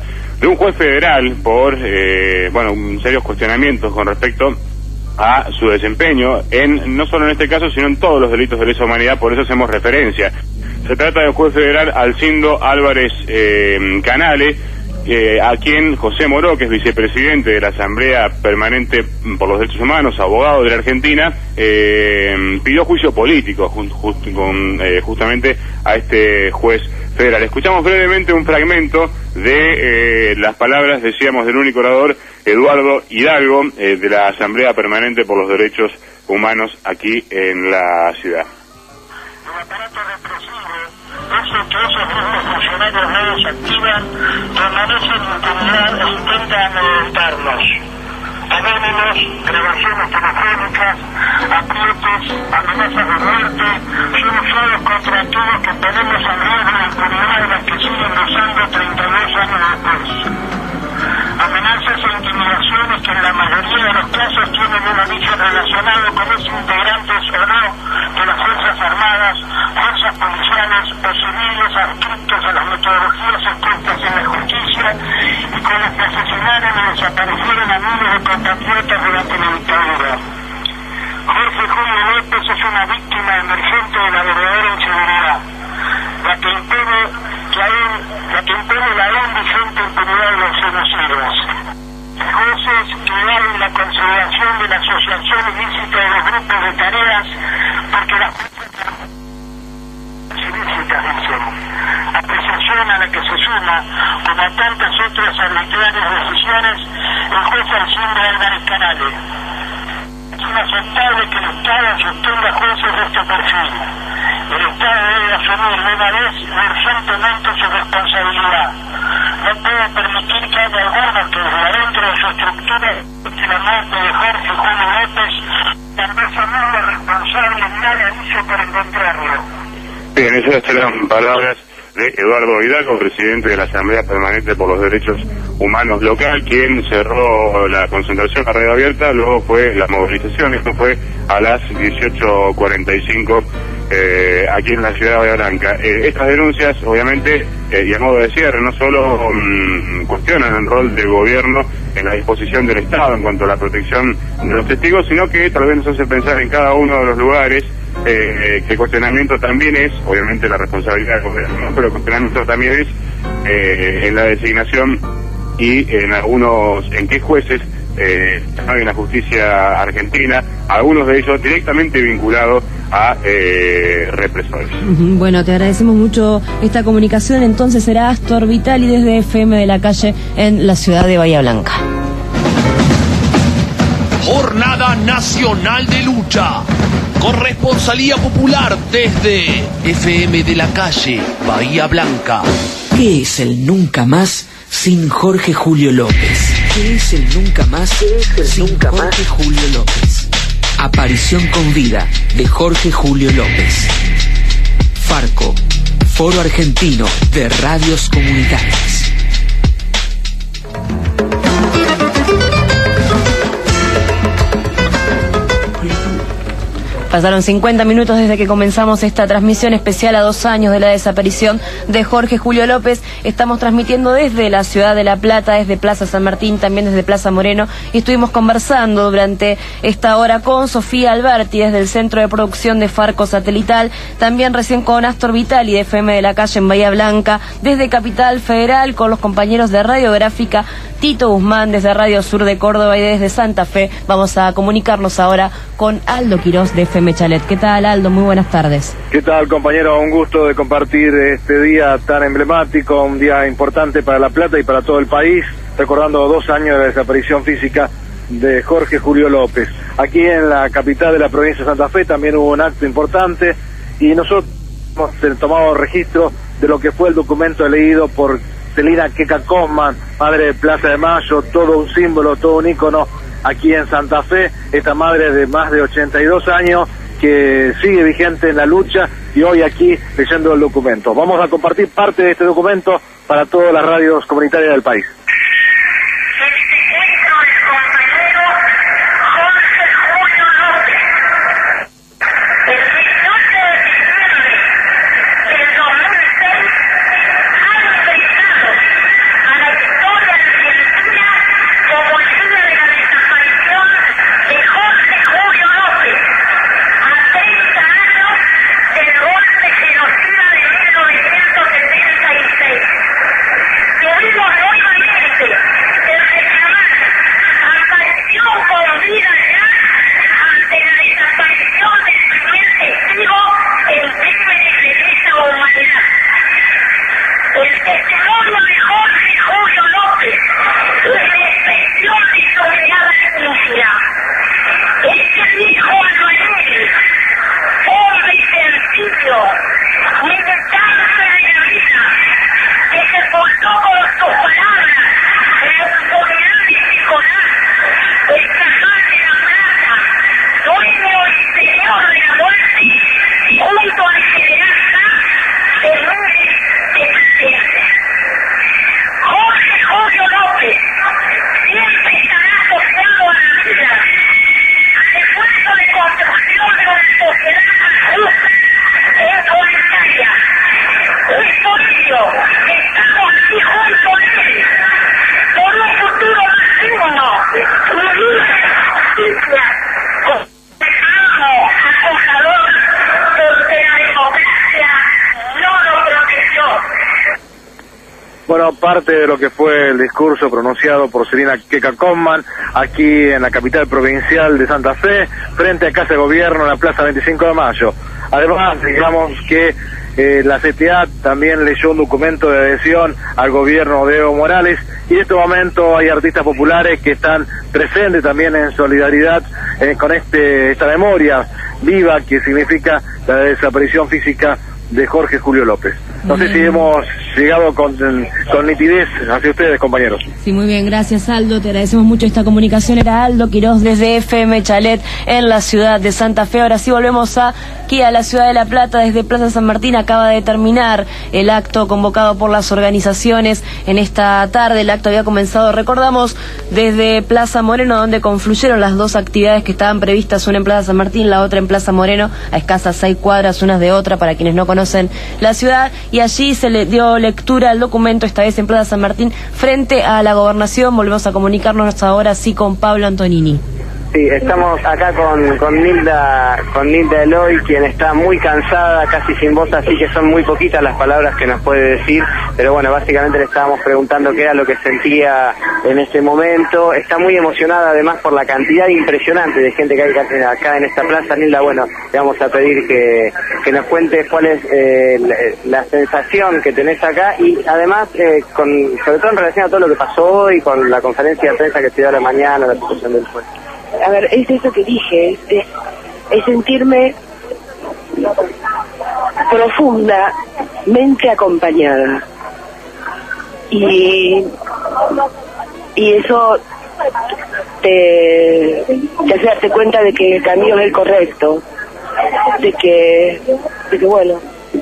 de un juez federal por, eh, bueno, serios cuestionamientos con respecto a su desempeño, en no solo en este caso, sino en todos los delitos de lesa humanidad, por eso hacemos referencia. Se trata del juez federal Alcindo Álvarez eh, Canale, eh, a quien José Moró, que es vicepresidente de la Asamblea Permanente por los Derechos Humanos, abogado de la Argentina, eh, pidió juicio político just, just, con, eh, justamente a este juez federal. Escuchamos brevemente un fragmento de eh, las palabras, decíamos, del único orador, Eduardo Hidalgo, eh, de la Asamblea Permanente por los Derechos Humanos aquí en la ciudad. Hace que esos mismos funcionarios medios activan, permanecen en impunidad e intentan amedrentarnos. Anónimos, grabaciones telefónicas, aprietes, amenazas de muerte, son usados contra aquellos que ponemos en riesgo la impunidad de las que siguen gozando treinta y dos años después. Amenazas e intimidaciones que en la mayoría de los casos tienen un origen relacionado con los integrantes o no de las Fuerzas Armadas, fuerzas policiales o civiles adscritos a las metodologías expuestas en la justicia y con las que asesinaron y desaparecieron a miles de compatriotas durante la dictadura. Jorge Julio López es una víctima emergente de la verdadera inseguridad, la que impone, que aún, la que impone la aún vigente impunidad de los genocidas. Jueces que dan la consideración de la asociación ilícita de los grupos de tareas, porque las ilícitas, dicen, apreciación a la que se suma, como a tantas otras arbitrarias decisiones, el juez Alcindo Álvarez Canale. Es inaceptable que el Estado sostenga jueces de este perfil. El Estado debe asumir de una vez urgentemente su responsabilidad. No puede permitir que haya algunos que desde adentro de su estructura que la muerte de Jorge Julio López, tal vez no responsable nada hizo para encontrarlo. Bien, esas eran palabras de Eduardo Hidalgo, presidente de la Asamblea Permanente por los Derechos Humanos local, quien cerró la concentración a radio abierta. Luego fue la movilización, esto fue a las dieciocho cuarenta y cinco eh, aquí en la ciudad de Bahía Blanca. Eh, estas denuncias, obviamente, eh, y a modo de cierre, no solo um, cuestionan el rol del gobierno en la disposición del Estado en cuanto a la protección de los testigos, sino que tal vez nos hace pensar en cada uno de los lugares eh, que el cuestionamiento también es, obviamente, la responsabilidad del gobierno, ¿no? Pero el cuestionamiento también es eh, en la designación y en algunos, en qué jueces eh, en la justicia argentina, algunos de ellos directamente vinculados a eh, represores. Bueno, te agradecemos mucho esta comunicación. Entonces será Astor Vitali desde F M de la Calle en la ciudad de Bahía Blanca. Jornada Nacional de Lucha. Corresponsalía popular desde F M de la Calle, Bahía Blanca. ¿Qué es el nunca más sin Jorge Julio López? ¿Qué es el nunca más sin nunca Jorge más? Julio López? Aparición con vida de Jorge Julio López. Farco, Foro Argentino de Radios Comunitarias. Pasaron cincuenta minutos desde que comenzamos esta transmisión especial a dos años de la desaparición de Jorge Julio López. Estamos transmitiendo desde la ciudad de La Plata, desde Plaza San Martín, también desde Plaza Moreno, y estuvimos conversando durante esta hora con Sofía Alberti desde el Centro de Producción de Farco Satelital, también recién con Astor Vitali de F M de la Calle en Bahía Blanca, desde Capital Federal con los compañeros de Radiográfica, Tito Guzmán desde Radio Sur de Córdoba y desde Santa Fe. Vamos a comunicarnos ahora con Aldo Quirós de F M Chalet. ¿Qué tal, Aldo? Muy buenas tardes. ¿Qué tal, compañero? Un gusto de compartir este día tan emblemático, un día importante para La Plata y para todo el país, recordando dos años de la desaparición física de Jorge Julio López. Aquí en la capital de la provincia de Santa Fe también hubo un acto importante y nosotros hemos tomado registro de lo que fue el documento leído por Celina Queca Cosman, madre de Plaza de Mayo, todo un símbolo, todo un ícono aquí en Santa Fe, esta madre de más de ochenta y dos años que sigue vigente en la lucha y hoy aquí leyendo el documento. Vamos a compartir parte de este documento para todas las radios comunitarias del país. A la historia militante de la vida, que sepultó con sus palabras la autoridad de Nicolás, el cajón de la plata, dueño y señor de la muerte, junto al general Sanz, de Reyes de Paciente. Jorge Julio López siempre estará asociado a la vida, al esfuerzo de construcción de una sociedad más justa e igualitaria. Es por ello que estamos aquí junto a él, por un futuro más digno, feliz, justicia, condenado, acosador, porque la democracia no lo protegió. Bueno, parte de lo que fue el discurso pronunciado por Selina Queca Comman aquí en la capital provincial de Santa Fe, frente a Casa de Gobierno en la Plaza veinticinco de mayo. Además, digamos que eh, la C T A también leyó un documento de adhesión al gobierno de Evo Morales, y en este momento hay artistas populares que están presentes también en solidaridad eh, con este esta memoria viva que significa la desaparición física de Jorge Julio López. No sé si hemos llegado con, con nitidez hacia ustedes, compañeros. Sí, muy bien, gracias Aldo, te agradecemos mucho esta comunicación. Era Aldo Quiroz desde F M Chalet en la ciudad de Santa Fe. Ahora sí volvemos a, aquí a la ciudad de La Plata. Desde Plaza San Martín acaba de terminar el acto convocado por las organizaciones en esta tarde. El acto había comenzado, recordamos, desde Plaza Moreno, donde confluyeron las dos actividades que estaban previstas, una en Plaza San Martín, la otra en Plaza Moreno, a escasas seis cuadras unas de otra, para quienes no conocen la ciudad, y allí se le dio lectura al documento, esta vez en Plaza San Martín, frente a la gobernación. Volvemos a comunicarnos ahora sí con Pablo Antonini. Sí, estamos acá con, con Nilda con Nilda Eloy, quien está muy cansada, casi sin voz, así que son muy poquitas las palabras que nos puede decir, pero bueno, básicamente le estábamos preguntando qué era lo que sentía en este momento. Está muy emocionada además por la cantidad impresionante de gente que hay acá en esta plaza. Nilda, bueno, le vamos a pedir que, que nos cuentes cuál es eh, la, la sensación que tenés acá, y además, eh, con, sobre todo en relación a todo lo que pasó hoy, con la conferencia de prensa que se dio a la mañana, la situación del juez. A ver, es eso que dije, es, es, es sentirme profundamente acompañada. Y, y eso te, te hace darte cuenta de que el camino es el correcto, de que, de que bueno,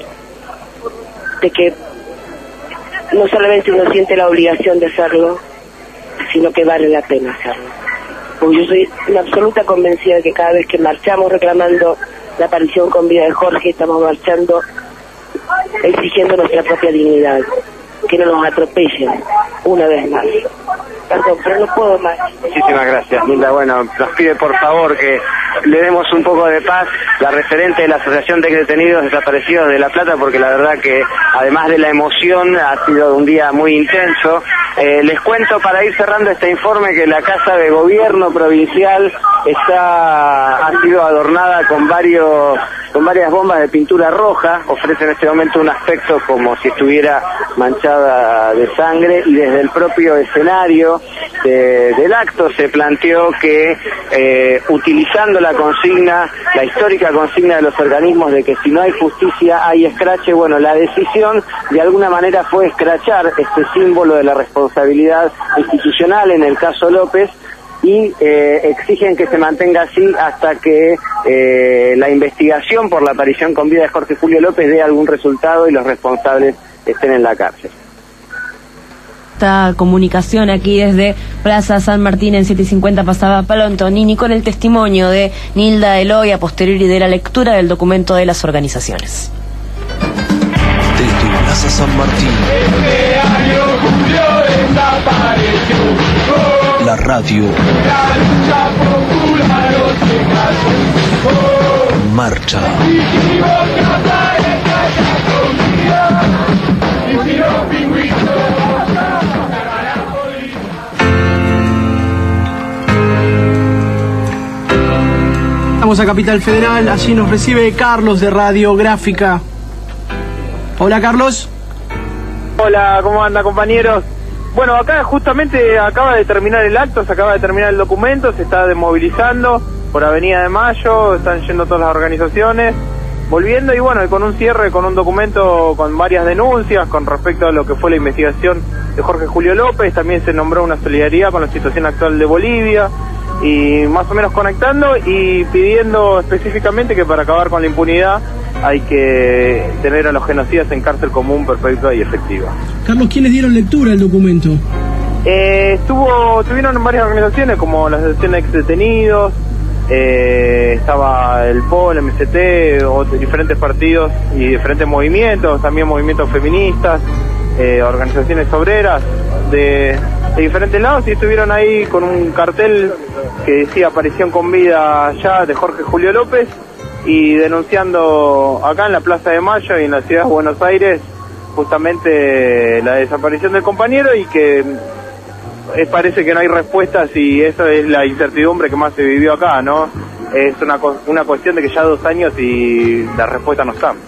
de que no solamente uno siente la obligación de hacerlo, sino que vale la pena hacerlo. Porque yo soy una absoluta convencida de que cada vez que marchamos reclamando la aparición con vida de Jorge, estamos marchando exigiendo nuestra propia dignidad, que no nos atropellen una vez más. Perdón, pero no puedo más. Muchísimas gracias, Linda. Bueno, nos pide por favor que le demos un poco de paz, la referente de la Asociación de Detenidos Desaparecidos de La Plata, porque la verdad que además de la emoción ha sido un día muy intenso. Eh, les cuento, para ir cerrando este informe, que la Casa de Gobierno provincial está ha sido adornada con varios con varias bombas de pintura roja, ofrece en este momento un aspecto como si estuviera manchada de sangre, y desde el propio escenario de, del acto se planteó que eh, utilizando la consigna, la histórica consigna de los organismos de que si no hay justicia hay escrache, bueno, la decisión de alguna manera fue escrachar este símbolo de la responsabilidad institucional en el caso López, y eh, exigen que se mantenga así hasta que eh, la investigación por la aparición con vida de Jorge Julio López dé algún resultado y los responsables estén en la cárcel. Esta comunicación aquí desde Plaza San Martín en siete y cincuenta pasaba Pablo Antonini con el testimonio de Nilda Eloy a posteriori de la lectura del documento de las organizaciones. Desde Plaza San Martín, la radio marcha. Vamos a Capital Federal, allí nos recibe Carlos de Radiográfica. Hola, Carlos. Hola, ¿cómo anda, compañeros? Bueno, acá justamente acaba de terminar el acto, se acaba de terminar el documento, se está desmovilizando por Avenida de Mayo, están yendo todas las organizaciones. volviendo, y bueno, y con un cierre, con un documento con varias denuncias con respecto a lo que fue la investigación de Jorge Julio López. También se nombró una solidaridad con la situación actual de Bolivia, y más o menos conectando y pidiendo específicamente que para acabar con la impunidad hay que tener a los genocidas en cárcel común, perpetua y efectiva. Carlos, ¿quiénes dieron lectura al documento? Eh, estuvo, tuvieron varias organizaciones como la Asociación de Ex Detenidos, eh, estaba el P O, el M C T, otros, diferentes partidos y diferentes movimientos, también movimientos feministas, eh, organizaciones obreras de, de diferentes lados, y estuvieron ahí con un cartel que decía aparición con vida ya de Jorge Julio López, y denunciando acá en la Plaza de Mayo y en la ciudad de Buenos Aires justamente la desaparición del compañero, y que eh, parece que no hay respuestas, y eso es la incertidumbre que más se vivió acá, ¿no? Es una, una cuestión de que ya dos años y la respuesta no está.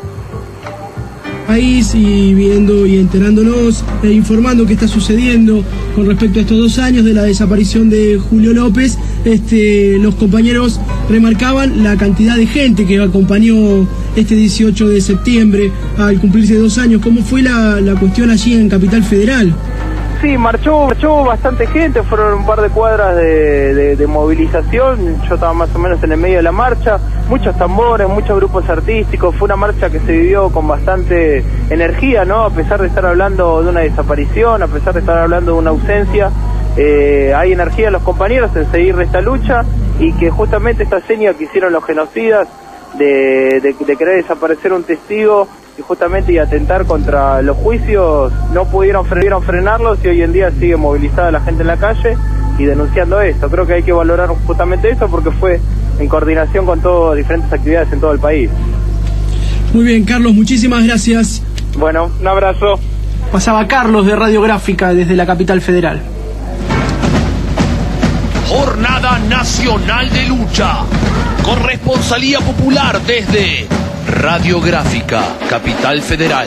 País y viendo y enterándonos e informando qué está sucediendo con respecto a estos dos años de la desaparición de Julio López. Este, los compañeros remarcaban la cantidad de gente que acompañó este dieciocho de septiembre al cumplirse dos años. ¿Cómo fue la, la cuestión allí en Capital Federal? Sí, marchó, marchó bastante gente, fueron un par de cuadras de, de, de movilización, yo estaba más o menos en el medio de la marcha, muchos tambores, muchos grupos artísticos, fue una marcha que se vivió con bastante energía, ¿no? A pesar de estar hablando de una desaparición, a pesar de estar hablando de una ausencia, eh, hay energía en los compañeros en seguir esta lucha, y que justamente esta seña que hicieron los genocidas de, de, de querer desaparecer un testigo y justamente y atentar contra los juicios, no pudieron, pudieron frenarlos, y hoy en día sigue movilizada la gente en la calle y denunciando esto. Creo que hay que valorar justamente eso, porque fue en coordinación con todas diferentes actividades en todo el país. Muy bien, Carlos, muchísimas gracias. Bueno, un abrazo. Pasaba Carlos de Radiográfica desde la Capital Federal. Jornada Nacional de Lucha. Corresponsalía popular desde Radiográfica, Capital Federal.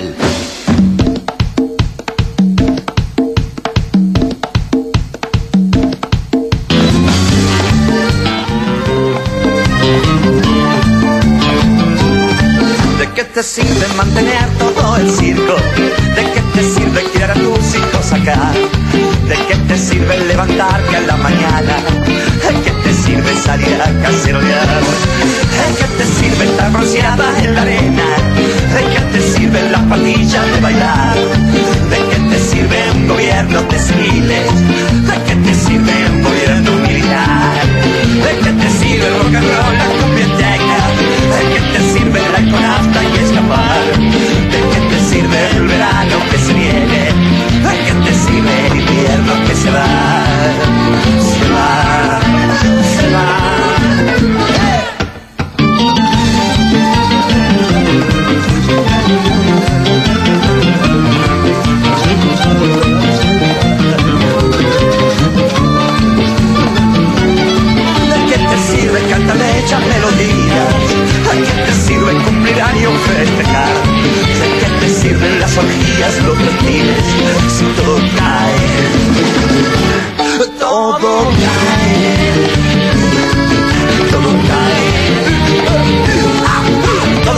¿De qué te sirve mantener todo el circo? ¿De qué te sirve criar a tus hijos acá? ¿De qué te sirve levantarte a la mañana? ¿De qué te sirve salir a cacerolear? ¿De qué te sirve estar bronceada en la arena? ¿De qué te sirve la patilla de bailar? ¿De qué te sirve un gobierno de civiles? ¿De qué te sirve un gobierno militar? ¿De qué te sirve el rock and roll, la copieteca? ¿De qué te sirve la iconasta y escapar? ¿De qué te sirve el verano que se viene? ¿De qué te sirve el invierno que se va? Se va, se va. Cantar hechas melodías, ¿a qué te sirve cumplir años festejar? ¿De qué te sirven las orgías, los reptiles? Si todo cae, todo cae, todo cae, todo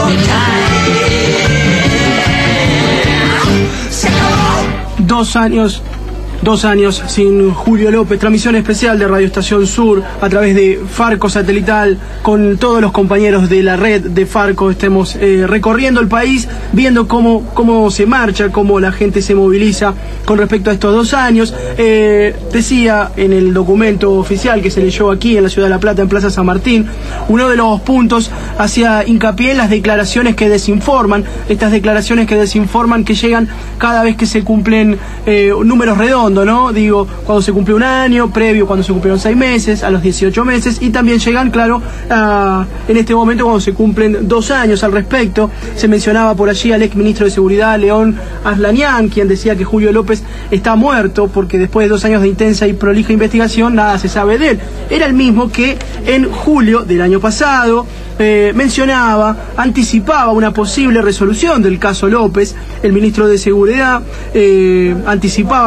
cae. Se acabó. Dos años. Dos años sin Julio López, transmisión especial de Radio Estación Sur a través de Farco Satelital, con todos los compañeros de la red de Farco. Estemos eh, recorriendo el país, viendo cómo, cómo se marcha, cómo la gente se moviliza con respecto a estos dos años. Eh, decía en el documento oficial que se leyó aquí en la Ciudad de La Plata, en Plaza San Martín, uno de los puntos hacía hincapié en las declaraciones que desinforman, estas declaraciones que desinforman que llegan cada vez que se cumplen eh, números redondos, ¿no? Digo, cuando se cumple un año, previo cuando se cumplieron seis meses, a los dieciocho meses, y también llegan, claro, a, en este momento cuando se cumplen dos años al respecto. Se mencionaba por allí al ex ministro de Seguridad, León Aslanian, quien decía que Julio López está muerto porque después de dos años de intensa y prolija investigación nada se sabe de él. Era el mismo que en julio del año pasado eh, mencionaba, anticipaba una posible resolución del caso López. El ministro de Seguridad eh, anticipaba, como decía, la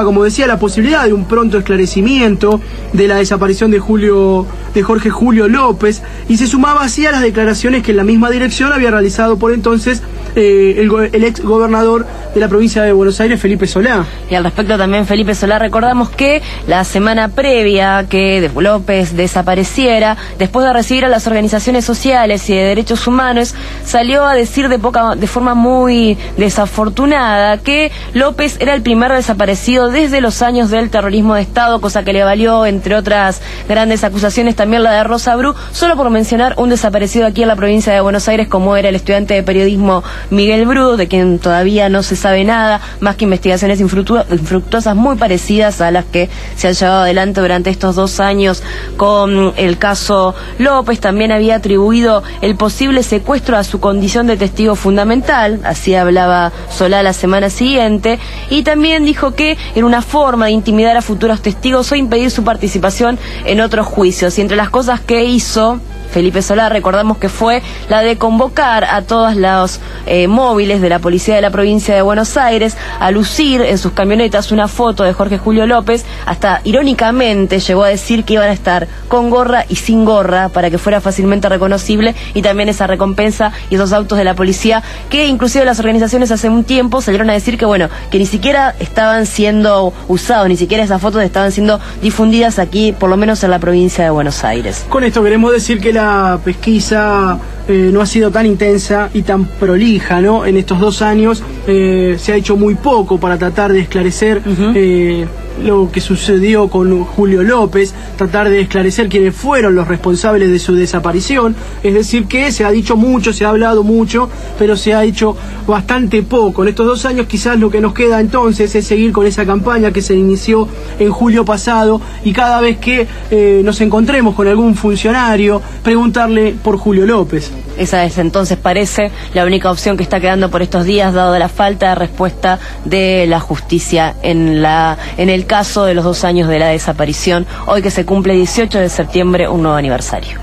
la posibilidad de un pronto esclarecimiento de la desaparición de Julio, de Jorge Julio López, y se sumaba así a las declaraciones que en la misma dirección había realizado por entonces eh, el, el ex gobernador de la provincia de Buenos Aires, Felipe Solá. Y al respecto también, Felipe Solá, recordamos que la semana previa que López desapareciera, después de recibir a las organizaciones sociales y de derechos humanos, salió a decir de poca, de forma muy desafortunada que López era el primer desaparecido desde los años del terrorismo de Estado, cosa que le valió, entre otras grandes acusaciones, también la de Rosa Bru, solo por mencionar un desaparecido aquí en la provincia de Buenos Aires, como era el estudiante de periodismo Miguel Bru, de quien todavía no se sabe nada, más que investigaciones infructuosas muy parecidas a las que se han llevado adelante durante estos dos años con el caso López. También había atribuido el posible secuestro a su condición de testigo fundamental, así hablaba Solá la semana siguiente, y también dijo que era una forma de intimidar a futuros testigos o impedir su participación en otros juicios. Y entre las cosas que hizo Felipe Solá, recordamos que fue la de convocar a todos los eh, móviles de la policía de la provincia de Buenos Aires a lucir en sus camionetas una foto de Jorge Julio López. Hasta irónicamente llegó a decir que iban a estar con gorra y sin gorra para que fuera fácilmente reconocible, y también esa recompensa y esos autos de la policía que inclusive las organizaciones hace un tiempo salieron a decir que bueno, que ni siquiera estaban siendo usados, ni siquiera esas fotos estaban siendo difundidas aquí, por lo menos en la provincia de Buenos Aires. Con esto queremos decir que la La pesquisa eh, no ha sido tan intensa y tan prolija, ¿no? En estos dos años eh, se ha hecho muy poco para tratar de esclarecer uh-huh. eh, lo que sucedió con Julio López, tratar de esclarecer quiénes fueron los responsables de su desaparición. Es decir, que se ha dicho mucho, se ha hablado mucho, pero se ha hecho bastante poco. En estos dos años quizás lo que nos queda entonces es seguir con esa campaña que se inició en julio pasado, y cada vez que eh, nos encontremos con algún funcionario, preguntarle por Julio López. Esa es entonces, parece, la única opción que está quedando por estos días, dado la falta de respuesta de la justicia en la en el caso de los dos años de la desaparición, hoy que se cumple dieciocho de septiembre, un nuevo aniversario.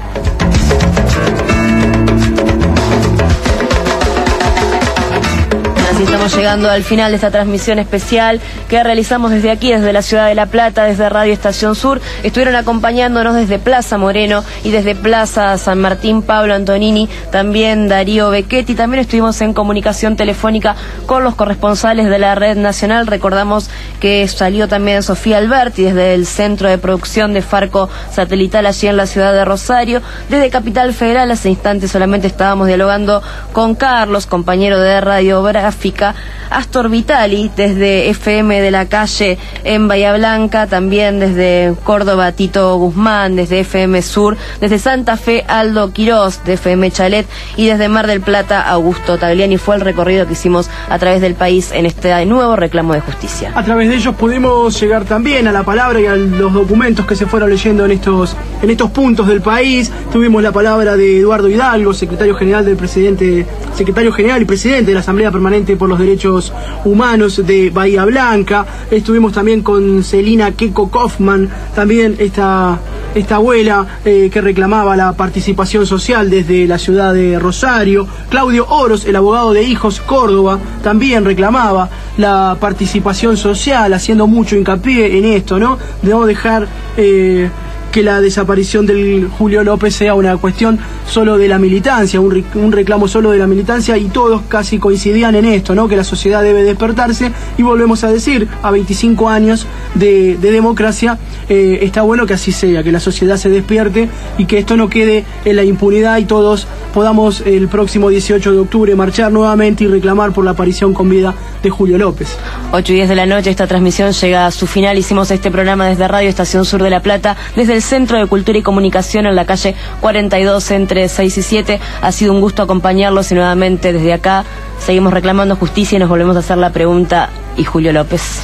Así estamos llegando al final de esta transmisión especial que realizamos desde aquí, desde la ciudad de La Plata, desde Radio Estación Sur. Estuvieron acompañándonos desde Plaza Moreno y desde Plaza San Martín Pablo Antonini, también Darío Becchetti. También estuvimos en comunicación telefónica con los corresponsales de la red nacional. Recordamos que salió también Sofía Alberti desde el Centro de Producción de Farco Satelital allí en la ciudad de Rosario. Desde Capital Federal, hace instantes solamente estábamos dialogando con Carlos, compañero de Radiográfica. Astor Vitali desde F M de la Calle en Bahía Blanca, también desde Córdoba Tito Guzmán, desde F M Sur, desde Santa Fe Aldo Quirós, de F M Chalet, y desde Mar del Plata Augusto Tagliani. Fue el recorrido que hicimos a través del país en este nuevo reclamo de justicia. A través de ellos pudimos llegar también a la palabra y a los documentos que se fueron leyendo en estos, en estos puntos del país. Tuvimos la palabra de Eduardo Hidalgo, secretario general del presidente, secretario general y presidente de la Asamblea Permanente por los Derechos Humanos de Bahía Blanca. Estuvimos también con Celina Keko Kaufman, también esta, esta abuela eh, que reclamaba la participación social desde la ciudad de Rosario. Claudio Oros, el abogado de Hijos Córdoba, también reclamaba la participación social, haciendo mucho hincapié en esto, ¿no? De no dejar eh, que la desaparición del Julio López sea una cuestión solo de la militancia, un, un reclamo solo de la militancia, y todos casi coincidían en esto, ¿no? Que la sociedad debe despertarse, y volvemos a decir, a veinticinco años de, de democracia, eh, está bueno que así sea, que la sociedad se despierte y que esto no quede en la impunidad, y todos podamos el próximo dieciocho de octubre marchar nuevamente y reclamar por la aparición con vida de Julio López. ocho y diez de la noche, esta transmisión llega a su final. Hicimos este programa desde Radio Estación Sur de La Plata, desde el Centro de Cultura y Comunicación en la calle cuarenta y dos entre seis y siete. Ha sido un gusto acompañarlos, y nuevamente desde acá seguimos reclamando justicia y nos volvemos a hacer la pregunta: ¿y Julio López?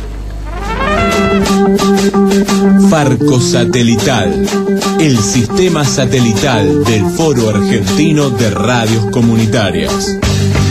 Farco Satelital, el sistema satelital del Foro Argentino de Radios Comunitarias.